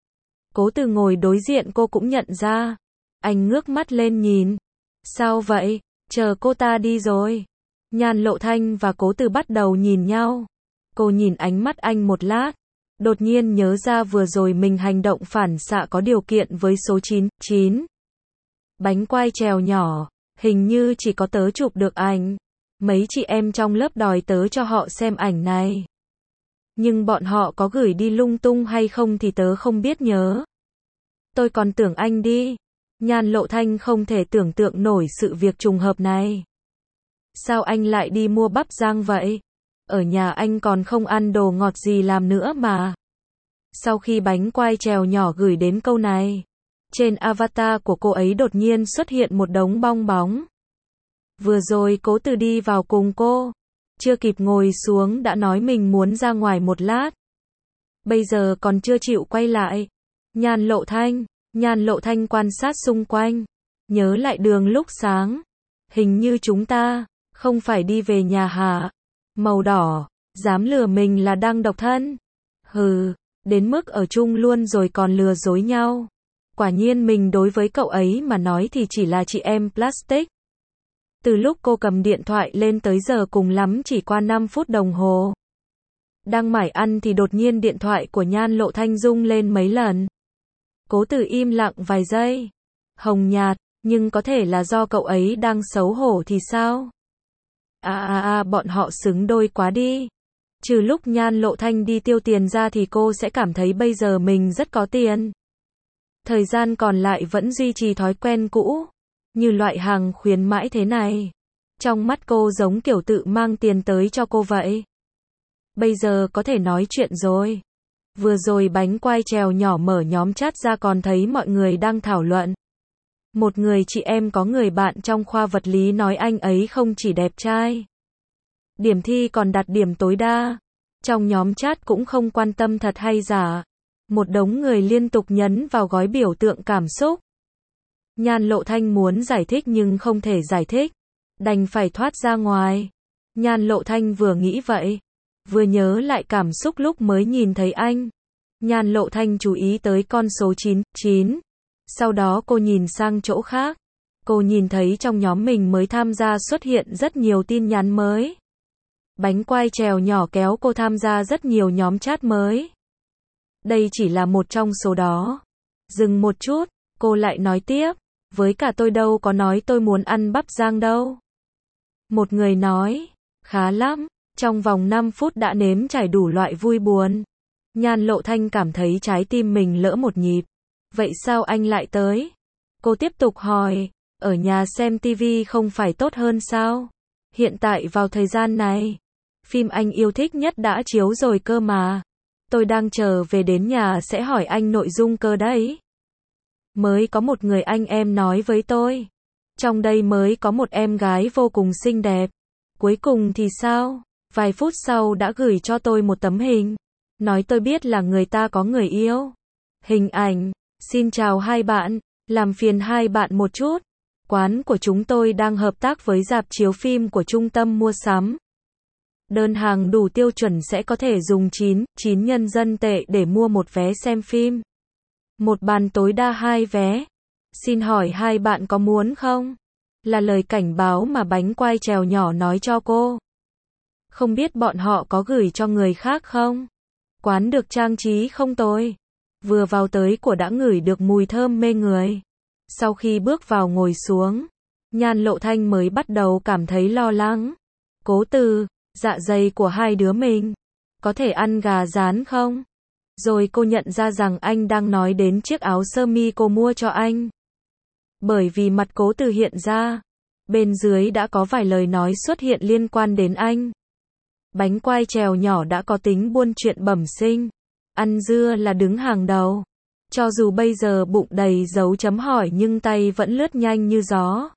Cố Từ ngồi đối diện cô cũng nhận ra. Anh ngước mắt lên nhìn. Sao vậy? Chờ cô ta đi rồi. Nhan Lộ Thanh và Cố Từ bắt đầu nhìn nhau. Cô nhìn ánh mắt anh một lát. Đột nhiên nhớ ra vừa rồi mình hành động phản xạ có điều kiện với số chín, chín. Bánh quai trèo nhỏ. Hình như chỉ có tớ chụp được ảnh. Mấy chị em trong lớp đòi tớ cho họ xem ảnh này. Nhưng bọn họ có gửi đi lung tung hay không thì tớ không biết nhớ. Tôi còn tưởng anh đi. Nhan Lộ Thanh không thể tưởng tượng nổi sự việc trùng hợp này. Sao anh lại đi mua bắp rang vậy? Ở nhà anh còn không ăn đồ ngọt gì làm nữa mà. Sau khi bánh quai trèo nhỏ gửi đến câu này, trên avatar của cô ấy đột nhiên xuất hiện một đống bong bóng. Vừa rồi Cố Từ đi vào cùng cô. Chưa kịp ngồi xuống đã nói mình muốn ra ngoài một lát. Bây giờ còn chưa chịu quay lại. Nhan Lộ Thanh, Nhan Lộ Thanh quan sát xung quanh. Nhớ lại đường lúc sáng. Hình như chúng ta không phải đi về nhà hả? Màu đỏ, dám lừa mình là đang độc thân. Hừ, đến mức ở chung luôn rồi còn lừa dối nhau. Quả nhiên mình đối với cậu ấy mà nói thì chỉ là chị em plastic. Từ lúc cô cầm điện thoại lên tới giờ cùng lắm chỉ qua năm phút đồng hồ. Đang mải ăn thì đột nhiên điện thoại của Nhan Lộ Thanh rung lên mấy lần. Cố Từ im lặng vài giây. Hồng nhạt, nhưng có thể là do cậu ấy đang xấu hổ thì sao? À à à bọn họ xứng đôi quá đi. Trừ lúc Nhan Lộ Thanh đi tiêu tiền ra thì cô sẽ cảm thấy bây giờ mình rất có tiền. Thời gian còn lại vẫn duy trì thói quen cũ. Như loại hàng khuyến mãi thế này. Trong mắt cô giống kiểu tự mang tiền tới cho cô vậy. Bây giờ có thể nói chuyện rồi. Vừa rồi bánh quai trèo nhỏ mở nhóm chat ra còn thấy mọi người đang thảo luận. Một người chị em có người bạn trong khoa vật lý nói anh ấy không chỉ đẹp trai. Điểm thi còn đạt điểm tối đa. Trong nhóm chat cũng không quan tâm thật hay giả. Một đống người liên tục nhấn vào gói biểu tượng cảm xúc. Nhan Lộ Thanh muốn giải thích nhưng không thể giải thích, đành phải thoát ra ngoài. Nhan Lộ Thanh vừa nghĩ vậy, vừa nhớ lại cảm xúc lúc mới nhìn thấy anh. Nhan Lộ Thanh chú ý tới con số chín chín. Sau đó cô nhìn sang chỗ khác. Cô nhìn thấy trong nhóm mình mới tham gia xuất hiện rất nhiều tin nhắn mới. Bánh quai trèo nhỏ kéo cô tham gia rất nhiều nhóm chat mới. Đây chỉ là một trong số đó. Dừng một chút, cô lại nói tiếp, với cả tôi đâu có nói tôi muốn ăn bắp rang đâu. Một người nói, khá lắm, trong vòng năm phút đã nếm trải đủ loại vui buồn. Nhan Lộ Thanh cảm thấy trái tim mình lỡ một nhịp. Vậy sao anh lại tới? Cô tiếp tục hỏi, ở nhà xem tivi không phải tốt hơn sao? Hiện tại vào thời gian này, phim anh yêu thích nhất đã chiếu rồi cơ mà. Tôi đang chờ về đến nhà sẽ hỏi anh nội dung cơ đấy. Mới có một người anh em nói với tôi. Trong đây mới có một em gái vô cùng xinh đẹp. Cuối cùng thì sao? Vài phút sau đã gửi cho tôi một tấm hình. Nói tôi biết là người ta có người yêu. Hình ảnh. Xin chào hai bạn. Làm phiền hai bạn một chút. Quán của chúng tôi đang hợp tác với rạp chiếu phim của trung tâm mua sắm. Đơn hàng đủ tiêu chuẩn sẽ có thể dùng chín, chín nhân dân tệ để mua một vé xem phim. Một bàn tối đa hai vé. Xin hỏi hai bạn có muốn không? Là lời cảnh báo mà bánh quai trèo nhỏ nói cho cô. Không biết bọn họ có gửi cho người khác không? Quán được trang trí không tồi. Vừa vào tới của đã ngửi được mùi thơm mê người. Sau khi bước vào ngồi xuống, Nhan Lộ Thanh mới bắt đầu cảm thấy lo lắng. Cố Từ, dạ dày của hai đứa mình, có thể ăn gà rán không? Rồi cô nhận ra rằng anh đang nói đến chiếc áo sơ mi cô mua cho anh. Bởi vì mặt Cố Từ hiện ra, bên dưới đã có vài lời nói xuất hiện liên quan đến anh. Bánh quai trèo nhỏ đã có tính buôn chuyện bẩm sinh. Ăn dưa là đứng hàng đầu. Cho dù bây giờ bụng đầy dấu chấm hỏi nhưng tay vẫn lướt nhanh như gió.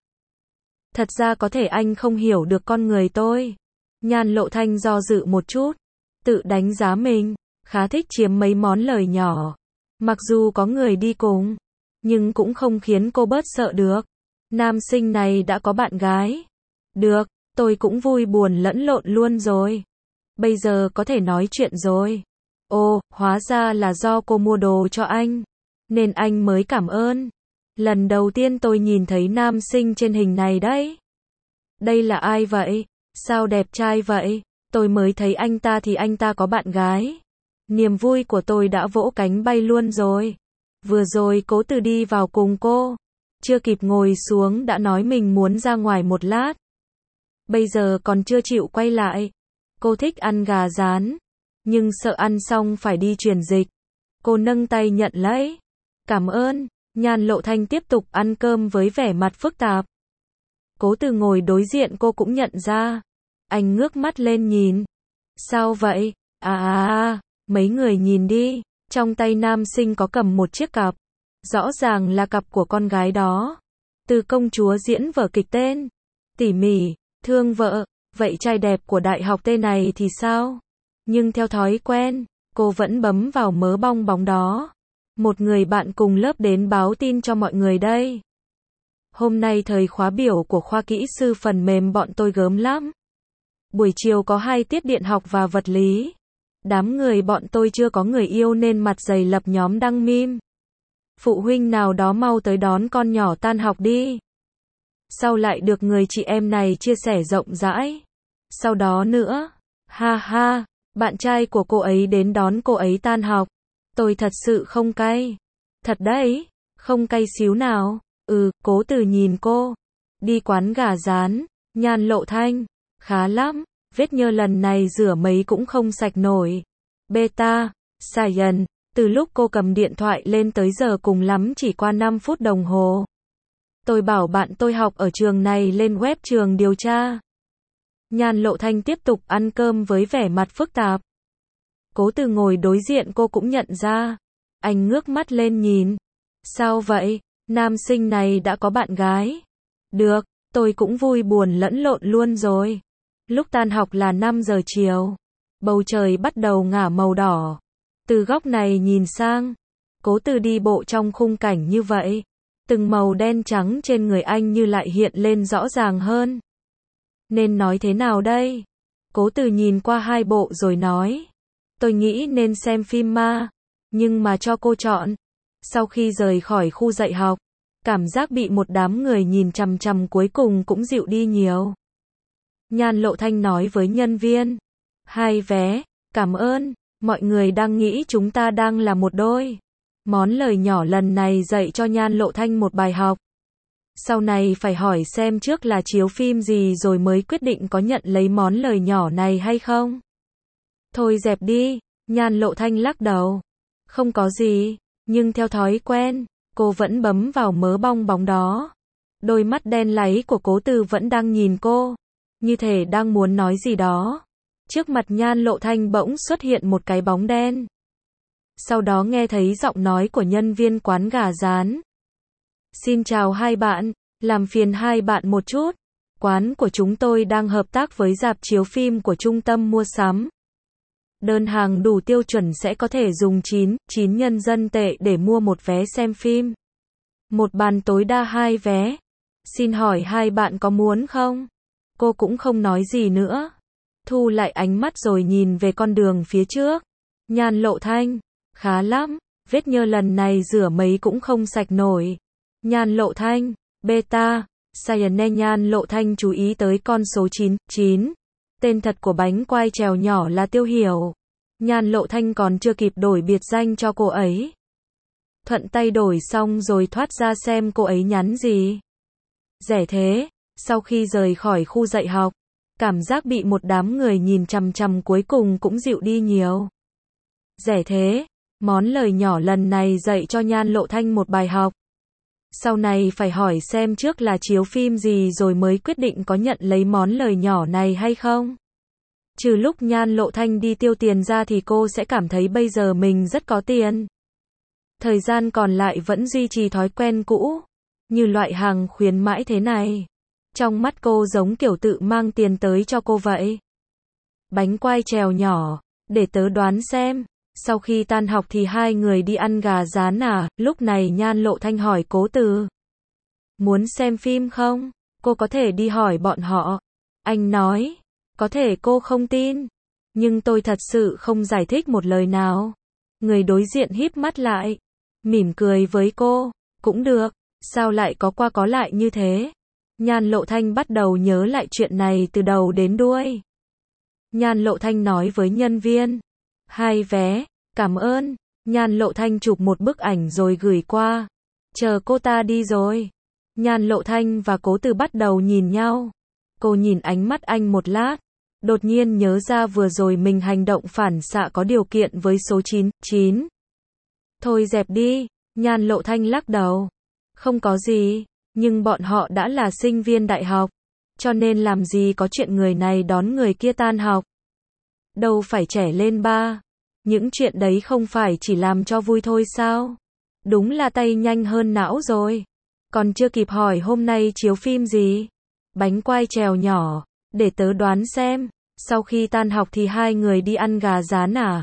Thật ra có thể anh không hiểu được con người tôi. Nhan Lộ Thanh do dự một chút. Tự đánh giá mình, khá thích chiếm mấy món lời nhỏ. Mặc dù có người đi cùng, nhưng cũng không khiến cô bớt sợ được. Nam sinh này đã có bạn gái. Được, tôi cũng vui buồn lẫn lộn luôn rồi. Bây giờ có thể nói chuyện rồi. Ồ, hóa ra là do cô mua đồ cho anh, nên anh mới cảm ơn. Lần đầu tiên tôi nhìn thấy nam sinh trên hình này đấy. Đây là ai vậy? Sao đẹp trai vậy? Tôi mới thấy anh ta thì anh ta có bạn gái. Niềm vui của tôi đã vỗ cánh bay luôn rồi. Vừa rồi Cố Từ đi vào cùng cô. Chưa kịp ngồi xuống đã nói mình muốn ra ngoài một lát. Bây giờ còn chưa chịu quay lại. Cô thích ăn gà rán, nhưng sợ ăn xong phải đi truyền dịch. Cô nâng tay nhận lấy. Cảm ơn. Nhan Lộ Thanh tiếp tục ăn cơm với vẻ mặt phức tạp. Cố Từ ngồi đối diện cô cũng nhận ra. Anh ngước mắt lên nhìn. Sao vậy? À à à, mấy người nhìn đi. Trong tay nam sinh có cầm một chiếc cặp. Rõ ràng là cặp của con gái đó. Từ công chúa diễn vở kịch tên Tỉ mỉ, thương vợ. Vậy trai đẹp của đại học tên này thì sao? Nhưng theo thói quen, cô vẫn bấm vào mớ bong bóng đó. Một người bạn cùng lớp đến báo tin cho mọi người đây. Hôm nay thời khóa biểu của khoa kỹ sư phần mềm bọn tôi gớm lắm. Buổi chiều có hai tiết điện học và vật lý. Đám người bọn tôi chưa có người yêu nên mặt dày lập nhóm đăng meme. Phụ huynh nào đó mau tới đón con nhỏ tan học đi. Sau lại được người chị em này chia sẻ rộng rãi. Sau đó nữa, ha ha, bạn trai của cô ấy đến đón cô ấy tan học. Tôi thật sự không cay. Thật đấy, không cay xíu nào. Ừ, Cố Từ nhìn cô. Đi quán gà rán, Nhan Lộ Thanh. Khá lắm, vết nhơ lần này rửa mấy cũng không sạch nổi. Beta, Science, từ lúc cô cầm điện thoại lên tới giờ cùng lắm chỉ qua năm phút đồng hồ. Tôi bảo bạn tôi học ở trường này lên web trường điều tra. Nhan Lộ Thanh tiếp tục ăn cơm với vẻ mặt phức tạp. Cố Từ ngồi đối diện cô cũng nhận ra. Anh ngước mắt lên nhìn. Sao vậy? Nam sinh này đã có bạn gái. Được, tôi cũng vui buồn lẫn lộn luôn rồi. Lúc tan học là năm giờ chiều. Bầu trời bắt đầu ngả màu đỏ. Từ góc này nhìn sang, Cố Từ đi bộ trong khung cảnh như vậy. Từng màu đen trắng trên người anh như lại hiện lên rõ ràng hơn. Nên nói thế nào đây? Cố Từ nhìn qua hai bộ rồi nói. Tôi nghĩ nên xem phim ma. Nhưng mà cho cô chọn. Sau khi rời khỏi khu dạy học, cảm giác bị một đám người nhìn chằm chằm cuối cùng cũng dịu đi nhiều. Nhan Lộ Thanh nói với nhân viên. Hai vé, cảm ơn. Mọi người đang nghĩ chúng ta đang là một đôi. Món lời nhỏ lần này dạy cho Nhan Lộ Thanh một bài học. Sau này phải hỏi xem trước là chiếu phim gì rồi mới quyết định có nhận lấy món lời nhỏ này hay không. Thôi dẹp đi, Nhan Lộ Thanh lắc đầu. Không có gì, nhưng theo thói quen, cô vẫn bấm vào mớ bong bóng đó. Đôi mắt đen láy của Cố Từ vẫn đang nhìn cô, như thể đang muốn nói gì đó. Trước mặt Nhan Lộ Thanh bỗng xuất hiện một cái bóng đen. Sau đó nghe thấy giọng nói của nhân viên quán gà rán. Xin chào hai bạn, làm phiền hai bạn một chút. Quán của chúng tôi đang hợp tác với rạp chiếu phim của trung tâm mua sắm. Đơn hàng đủ tiêu chuẩn sẽ có thể dùng chín, chín nhân dân tệ để mua một vé xem phim. Một bàn tối đa hai vé. Xin hỏi hai bạn có muốn không? Cô cũng không nói gì nữa. Thu lại ánh mắt rồi nhìn về con đường phía trước. Nhan Lộ Thanh, khá lắm, vết nhơ lần này rửa mấy cũng không sạch nổi. Nhan Lộ Thanh, beta, Cyanide. Nhan Lộ Thanh chú ý tới con số chín, chín. Tên thật của bánh quai trèo nhỏ là Tiêu Hiểu. Nhan Lộ Thanh còn chưa kịp đổi biệt danh cho cô ấy. Thuận tay đổi xong rồi thoát ra xem cô ấy nhắn gì. Rẻ thế, sau khi rời khỏi khu dạy học, cảm giác bị một đám người nhìn chằm chằm cuối cùng cũng dịu đi nhiều. Rẻ thế, món lời nhỏ lần này dạy cho Nhan Lộ Thanh một bài học. Sau này phải hỏi xem trước là chiếu phim gì rồi mới quyết định có nhận lấy món lời nhỏ này hay không. Trừ lúc Nhan Lộ Thanh đi tiêu tiền ra thì cô sẽ cảm thấy bây giờ mình rất có tiền. Thời gian còn lại vẫn duy trì thói quen cũ, như loại hàng khuyến mãi thế này. Trong mắt cô giống kiểu tự mang tiền tới cho cô vậy. Bánh quai trèo nhỏ, để tớ đoán xem. Sau khi tan học thì hai người đi ăn gà rán à? Lúc này Nhan Lộ Thanh hỏi Cố Từ. Muốn xem phim không? Cô có thể đi hỏi bọn họ. Anh nói. Có thể cô không tin. Nhưng tôi thật sự không giải thích một lời nào. Người đối diện híp mắt lại. Mỉm cười với cô. Cũng được. Sao lại có qua có lại như thế? Nhan Lộ Thanh bắt đầu nhớ lại chuyện này từ đầu đến đuôi. Nhan Lộ Thanh nói với nhân viên. Hai vé, cảm ơn. Nhan Lộ Thanh chụp một bức ảnh rồi gửi qua. Chờ cô ta đi rồi. Nhan Lộ Thanh và Cố Từ bắt đầu nhìn nhau. Cô nhìn ánh mắt anh một lát. Đột nhiên nhớ ra vừa rồi mình hành động phản xạ có điều kiện với số chín, chín. Thôi dẹp đi. Nhan Lộ Thanh lắc đầu. Không có gì, nhưng bọn họ đã là sinh viên đại học. Cho nên làm gì có chuyện người này đón người kia tan học. Đâu phải trẻ lên ba. Những chuyện đấy không phải chỉ làm cho vui thôi sao? Đúng là tay nhanh hơn não rồi. Còn chưa kịp hỏi hôm nay chiếu phim gì? Bánh quai trèo nhỏ, để tớ đoán xem. Sau khi tan học thì hai người đi ăn gà rán à?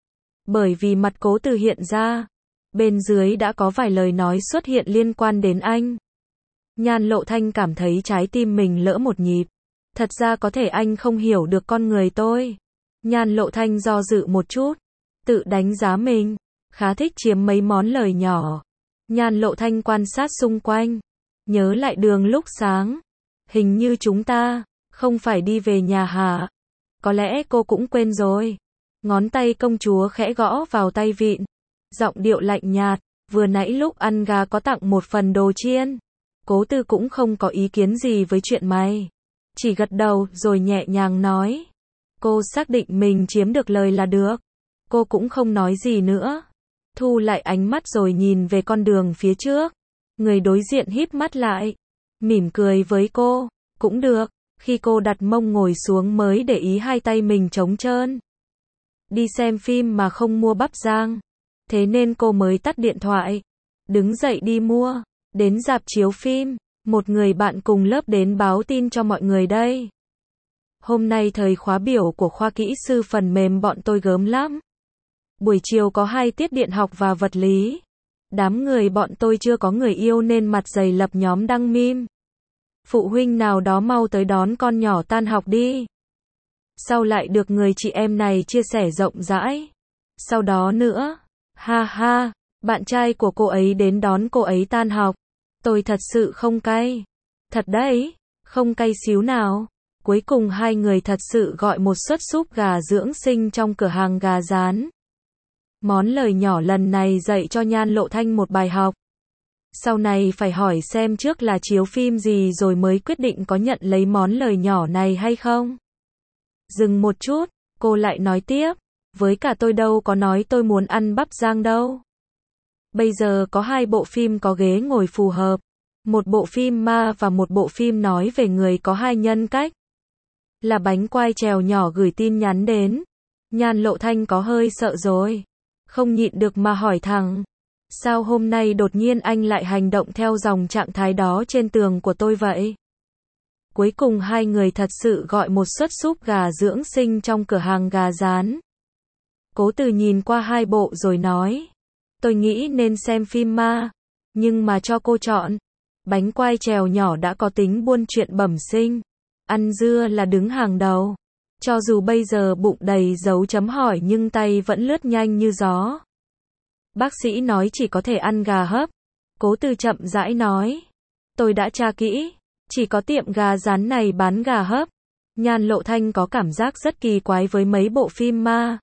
Bởi vì mặt Cố Từ hiện ra, bên dưới đã có vài lời nói xuất hiện liên quan đến anh. Nhan Lộ Thanh cảm thấy trái tim mình lỡ một nhịp. Thật ra có thể anh không hiểu được con người tôi. Nhan Lộ Thanh do dự một chút. Tự đánh giá mình. Khá thích chiếm mấy món lời nhỏ. Nhan Lộ Thanh quan sát xung quanh. Nhớ lại đường lúc sáng. Hình như chúng ta không phải đi về nhà hả? Có lẽ cô cũng quên rồi. Ngón tay công chúa khẽ gõ vào tay vịn. Giọng điệu lạnh nhạt. Vừa nãy lúc ăn gà có tặng một phần đồ chiên. Cố Từ cũng không có ý kiến gì với chuyện mày. Chỉ gật đầu rồi nhẹ nhàng nói. Cô xác định mình chiếm được lời là được. Cô cũng không nói gì nữa. Thu lại ánh mắt rồi nhìn về con đường phía trước. Người đối diện híp mắt lại. Mỉm cười với cô. Cũng được. Khi cô đặt mông ngồi xuống mới để ý hai tay mình trống trơn. Đi xem phim mà không mua bắp rang. Thế nên cô mới tắt điện thoại. Đứng dậy đi mua. Đến rạp chiếu phim. Một người bạn cùng lớp đến báo tin cho mọi người đây. Hôm nay thời khóa biểu của khoa kỹ sư phần mềm bọn tôi gớm lắm. Buổi chiều có hai tiết điện học và vật lý. Đám người bọn tôi chưa có người yêu nên mặt dày lập nhóm đăng meme. Phụ huynh nào đó mau tới đón con nhỏ tan học đi. Sau lại được người chị em này chia sẻ rộng rãi. Sau đó nữa, ha ha, bạn trai của cô ấy đến đón cô ấy tan học. Tôi thật sự không cay. Thật đấy, không cay xíu nào. Cuối cùng hai người thật sự gọi một suất súp gà dưỡng sinh trong cửa hàng gà rán. Món lời nhỏ lần này dạy cho Nhan Lộ Thanh một bài học. Sau này phải hỏi xem trước là chiếu phim gì rồi mới quyết định có nhận lấy món lời nhỏ này hay không. Dừng một chút, cô lại nói tiếp, với cả tôi đâu có nói tôi muốn ăn bắp rang đâu. Bây giờ có hai bộ phim có ghế ngồi phù hợp. Một bộ phim ma và một bộ phim nói về người có hai nhân cách. Là bánh quai trèo nhỏ gửi tin nhắn đến. Nhan Lộ Thanh có hơi sợ rồi. Không nhịn được mà hỏi thẳng. Sao hôm nay đột nhiên anh lại hành động theo dòng trạng thái đó trên tường của tôi vậy? Cuối cùng hai người thật sự gọi một suất súp gà dưỡng sinh trong cửa hàng gà rán. Cố Từ nhìn qua hai bộ rồi nói. Tôi nghĩ nên xem phim ma. Nhưng mà cho cô chọn. Bánh quai trèo nhỏ đã có tính buôn chuyện bẩm sinh. Ăn dưa là đứng hàng đầu. Cho dù bây giờ bụng đầy dấu chấm hỏi nhưng tay vẫn lướt nhanh như gió. Bác sĩ nói chỉ có thể ăn gà hấp. Cố Từ chậm rãi nói. Tôi đã tra kỹ. Chỉ có tiệm gà rán này bán gà hấp. Nhan Lộ Thanh có cảm giác rất kỳ quái với mấy bộ phim ma.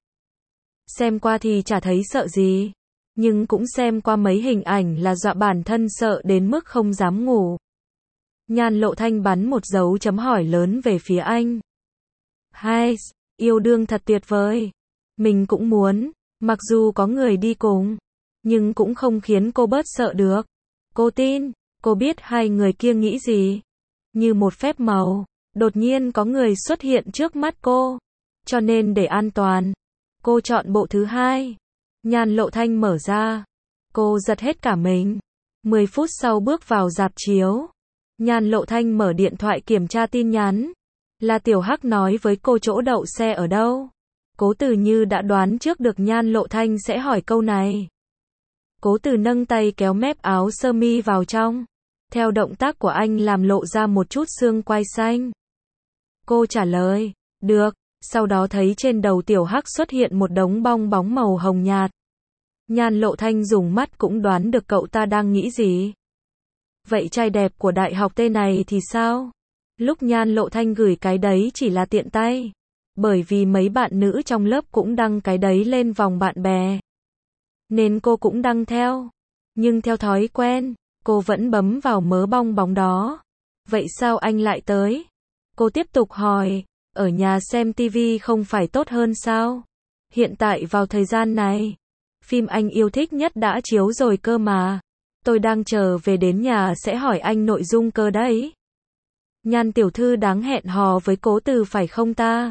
Xem qua thì chả thấy sợ gì. Nhưng cũng xem qua mấy hình ảnh là dọa bản thân sợ đến mức không dám ngủ. Nhan Lộ Thanh bắn một dấu chấm hỏi lớn về phía anh. Hai, yêu đương thật tuyệt vời. Mình cũng muốn, mặc dù có người đi cùng, nhưng cũng không khiến cô bớt sợ được. Cô tin, cô biết hai người kia nghĩ gì. Như một phép màu, đột nhiên có người xuất hiện trước mắt cô. Cho nên để an toàn, cô chọn bộ thứ hai. Nhan Lộ Thanh mở ra. Cô giật hết cả mình. mười phút sau bước vào rạp chiếu. Nhan Lộ Thanh mở điện thoại kiểm tra tin nhắn. Là Tiểu Hắc nói với cô chỗ đậu xe ở đâu. Cố Từ như đã đoán trước được Nhan Lộ Thanh sẽ hỏi câu này. Cố Từ nâng tay kéo mép áo sơ mi vào trong. Theo động tác của anh làm lộ ra một chút xương quai xanh. Cô trả lời, được, sau đó thấy trên đầu Tiểu Hắc xuất hiện một đống bong bóng màu hồng nhạt. Nhan Lộ Thanh dùng mắt cũng đoán được cậu ta đang nghĩ gì. Vậy trai đẹp của đại học tên này thì sao? Lúc Nhan Lộ Thanh gửi cái đấy chỉ là tiện tay. Bởi vì mấy bạn nữ trong lớp cũng đăng cái đấy lên vòng bạn bè. Nên cô cũng đăng theo. Nhưng theo thói quen, cô vẫn bấm vào mớ bong bóng đó. Vậy sao anh lại tới? Cô tiếp tục hỏi, ở nhà xem tivi không phải tốt hơn sao? Hiện tại vào thời gian này, phim anh yêu thích nhất đã chiếu rồi cơ mà. Tôi đang chờ về đến nhà sẽ hỏi anh nội dung cơ đấy. Nhan tiểu thư đáng hẹn hò với Cố Từ phải không ta?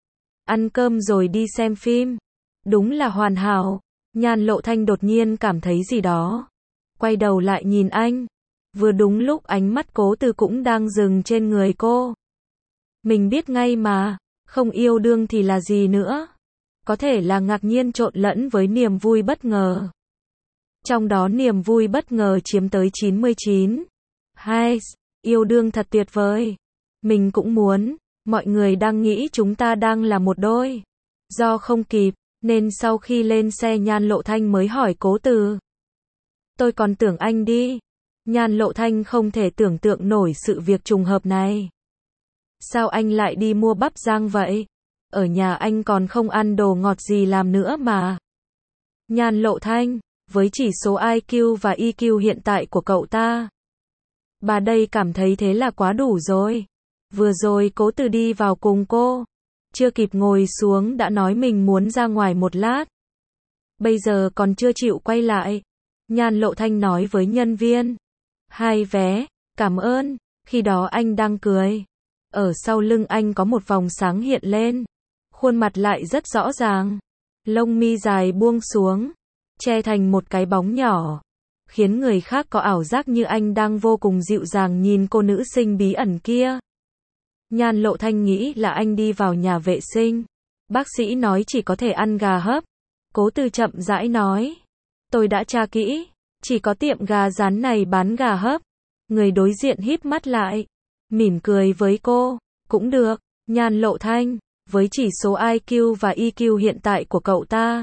Ăn cơm rồi đi xem phim. Đúng là hoàn hảo. Nhan Lộ Thanh đột nhiên cảm thấy gì đó. Quay đầu lại nhìn anh. Vừa đúng lúc ánh mắt Cố Từ cũng đang dừng trên người cô. Mình biết ngay mà, không yêu đương thì là gì nữa. Có thể là ngạc nhiên trộn lẫn với niềm vui bất ngờ. Trong đó niềm vui bất ngờ chiếm tới chín mươi chín. Hai, yêu đương thật tuyệt vời. Mình cũng muốn, mọi người đang nghĩ chúng ta đang là một đôi. Do không kịp, nên sau khi lên xe Nhan Lộ Thanh mới hỏi Cố Từ. Tôi còn tưởng anh đi. Nhan Lộ Thanh không thể tưởng tượng nổi sự việc trùng hợp này. Sao anh lại đi mua bắp rang vậy? Ở nhà anh còn không ăn đồ ngọt gì làm nữa mà. Nhan Lộ Thanh, với chỉ số i kiu và e kiu hiện tại của cậu ta, bà đây cảm thấy thế là quá đủ rồi. Vừa rồi Cố Từ đi vào cùng cô. Chưa kịp ngồi xuống đã nói mình muốn ra ngoài một lát. Bây giờ còn chưa chịu quay lại. Nhan Lộ Thanh nói với nhân viên. Hai vé, cảm ơn. Khi đó anh đang cười. Ở sau lưng anh có một vòng sáng hiện lên. Khuôn mặt lại rất rõ ràng. Lông mi dài buông xuống. Che thành một cái bóng nhỏ. Khiến người khác có ảo giác như anh đang vô cùng dịu dàng nhìn cô nữ sinh bí ẩn kia. Nhan Lộ Thanh nghĩ là anh đi vào nhà vệ sinh. Bác sĩ nói chỉ có thể ăn gà hấp. Cố Từ chậm rãi nói. Tôi đã tra kỹ. Chỉ có tiệm gà rán này bán gà hấp. Người đối diện híp mắt lại, mỉm cười với cô. Cũng được, Nhan Lộ Thanh, với chỉ số i kiu và e kiu hiện tại của cậu ta.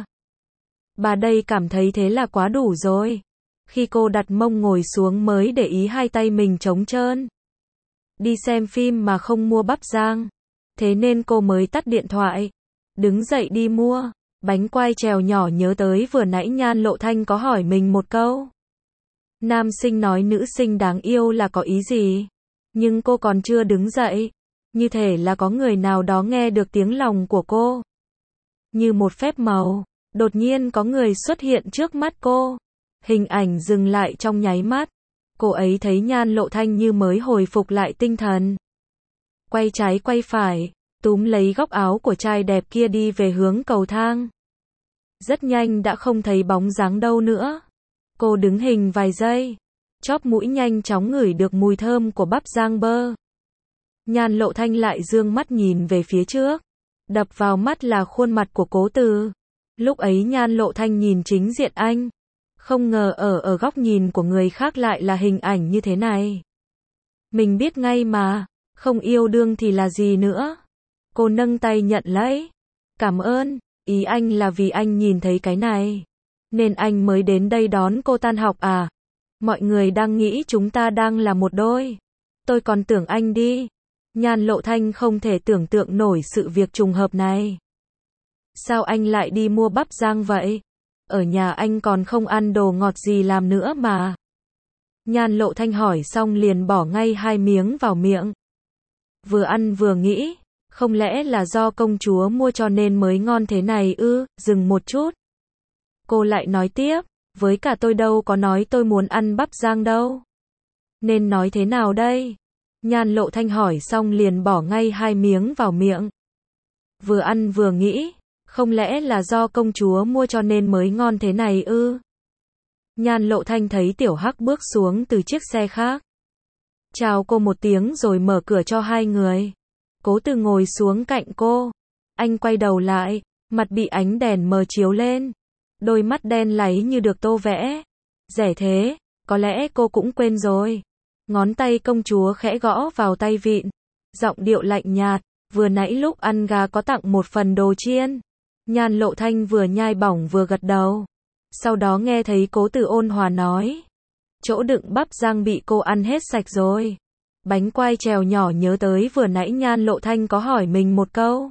Bà đây cảm thấy thế là quá đủ rồi. Khi cô đặt mông ngồi xuống mới để ý hai tay mình trống trơn. Đi xem phim mà không mua bắp rang. Thế nên cô mới tắt điện thoại. Đứng dậy đi mua. Bánh quai trèo nhỏ nhớ tới vừa nãy Nhan Lộ Thanh có hỏi mình một câu. Nam sinh nói nữ sinh đáng yêu là có ý gì? Nhưng cô còn chưa đứng dậy. Như thể là có người nào đó nghe được tiếng lòng của cô. Như một phép màu, đột nhiên có người xuất hiện trước mắt cô. Hình ảnh dừng lại trong nháy mắt. Cô ấy thấy Nhan Lộ Thanh như mới hồi phục lại tinh thần. Quay trái quay phải, túm lấy góc áo của trai đẹp kia đi về hướng cầu thang. Rất nhanh đã không thấy bóng dáng đâu nữa. Cô đứng hình vài giây, chóp mũi nhanh chóng ngửi được mùi thơm của bắp rang bơ. Nhan Lộ Thanh lại dương mắt nhìn về phía trước. Đập vào mắt là khuôn mặt của Cố Từ. Lúc ấy Nhan Lộ Thanh nhìn chính diện anh. Không ngờ ở ở góc nhìn của người khác lại là hình ảnh như thế này. Mình biết ngay mà, không yêu đương thì là gì nữa. Cô nâng tay nhận lấy. Cảm ơn, ý anh là vì anh nhìn thấy cái này. Nên anh mới đến đây đón cô tan học à? Mọi người đang nghĩ chúng ta đang là một đôi. Tôi còn tưởng anh đi. Nhan Lộ Thanh không thể tưởng tượng nổi sự việc trùng hợp này. Sao anh lại đi mua bắp rang vậy? Ở nhà anh còn không ăn đồ ngọt gì làm nữa mà. Nhan Lộ Thanh hỏi xong liền bỏ ngay hai miếng vào miệng. Vừa ăn vừa nghĩ, không lẽ là do công chúa mua cho nên mới ngon thế này ư? Dừng một chút. Cô lại nói tiếp, với cả tôi đâu có nói tôi muốn ăn bắp rang đâu. Nên nói thế nào đây? Nhan Lộ Thanh hỏi xong liền bỏ ngay hai miếng vào miệng. Vừa ăn vừa nghĩ, không lẽ là do công chúa mua cho nên mới ngon thế này ư? Nhan Lộ Thanh thấy Tiểu Hắc bước xuống từ chiếc xe khác. Chào cô một tiếng rồi mở cửa cho hai người. Cố Từ ngồi xuống cạnh cô. Anh quay đầu lại, mặt bị ánh đèn mờ chiếu lên. Đôi mắt đen láy như được tô vẽ. Rẻ thế, có lẽ cô cũng quên rồi. Ngón tay công chúa khẽ gõ vào tay vịn. Giọng điệu lạnh nhạt, vừa nãy lúc ăn gà có tặng một phần đồ chiên. Nhan Lộ Thanh vừa nhai bỏng vừa gật đầu. Sau đó nghe thấy Cố Từ ôn hòa nói. Chỗ đựng bắp rang bị cô ăn hết sạch rồi. Bánh quai trèo nhỏ nhớ tới vừa nãy Nhan Lộ Thanh có hỏi mình một câu.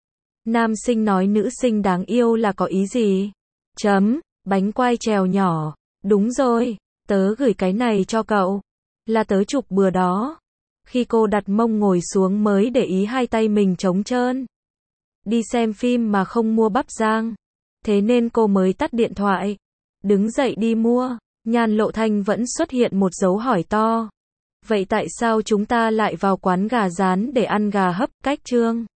Nam sinh nói nữ sinh đáng yêu là có ý gì? Chấm, bánh quai trèo nhỏ. Đúng rồi, tớ gửi cái này cho cậu. Là tớ chụp bữa đó. Khi cô đặt mông ngồi xuống mới để ý hai tay mình trống trơn. Đi xem phim mà không mua bắp rang. Thế nên cô mới tắt điện thoại. Đứng dậy đi mua. Nhan Lộ Thanh vẫn xuất hiện một dấu hỏi to. Vậy tại sao chúng ta lại vào quán gà rán để ăn gà hấp? Cách chương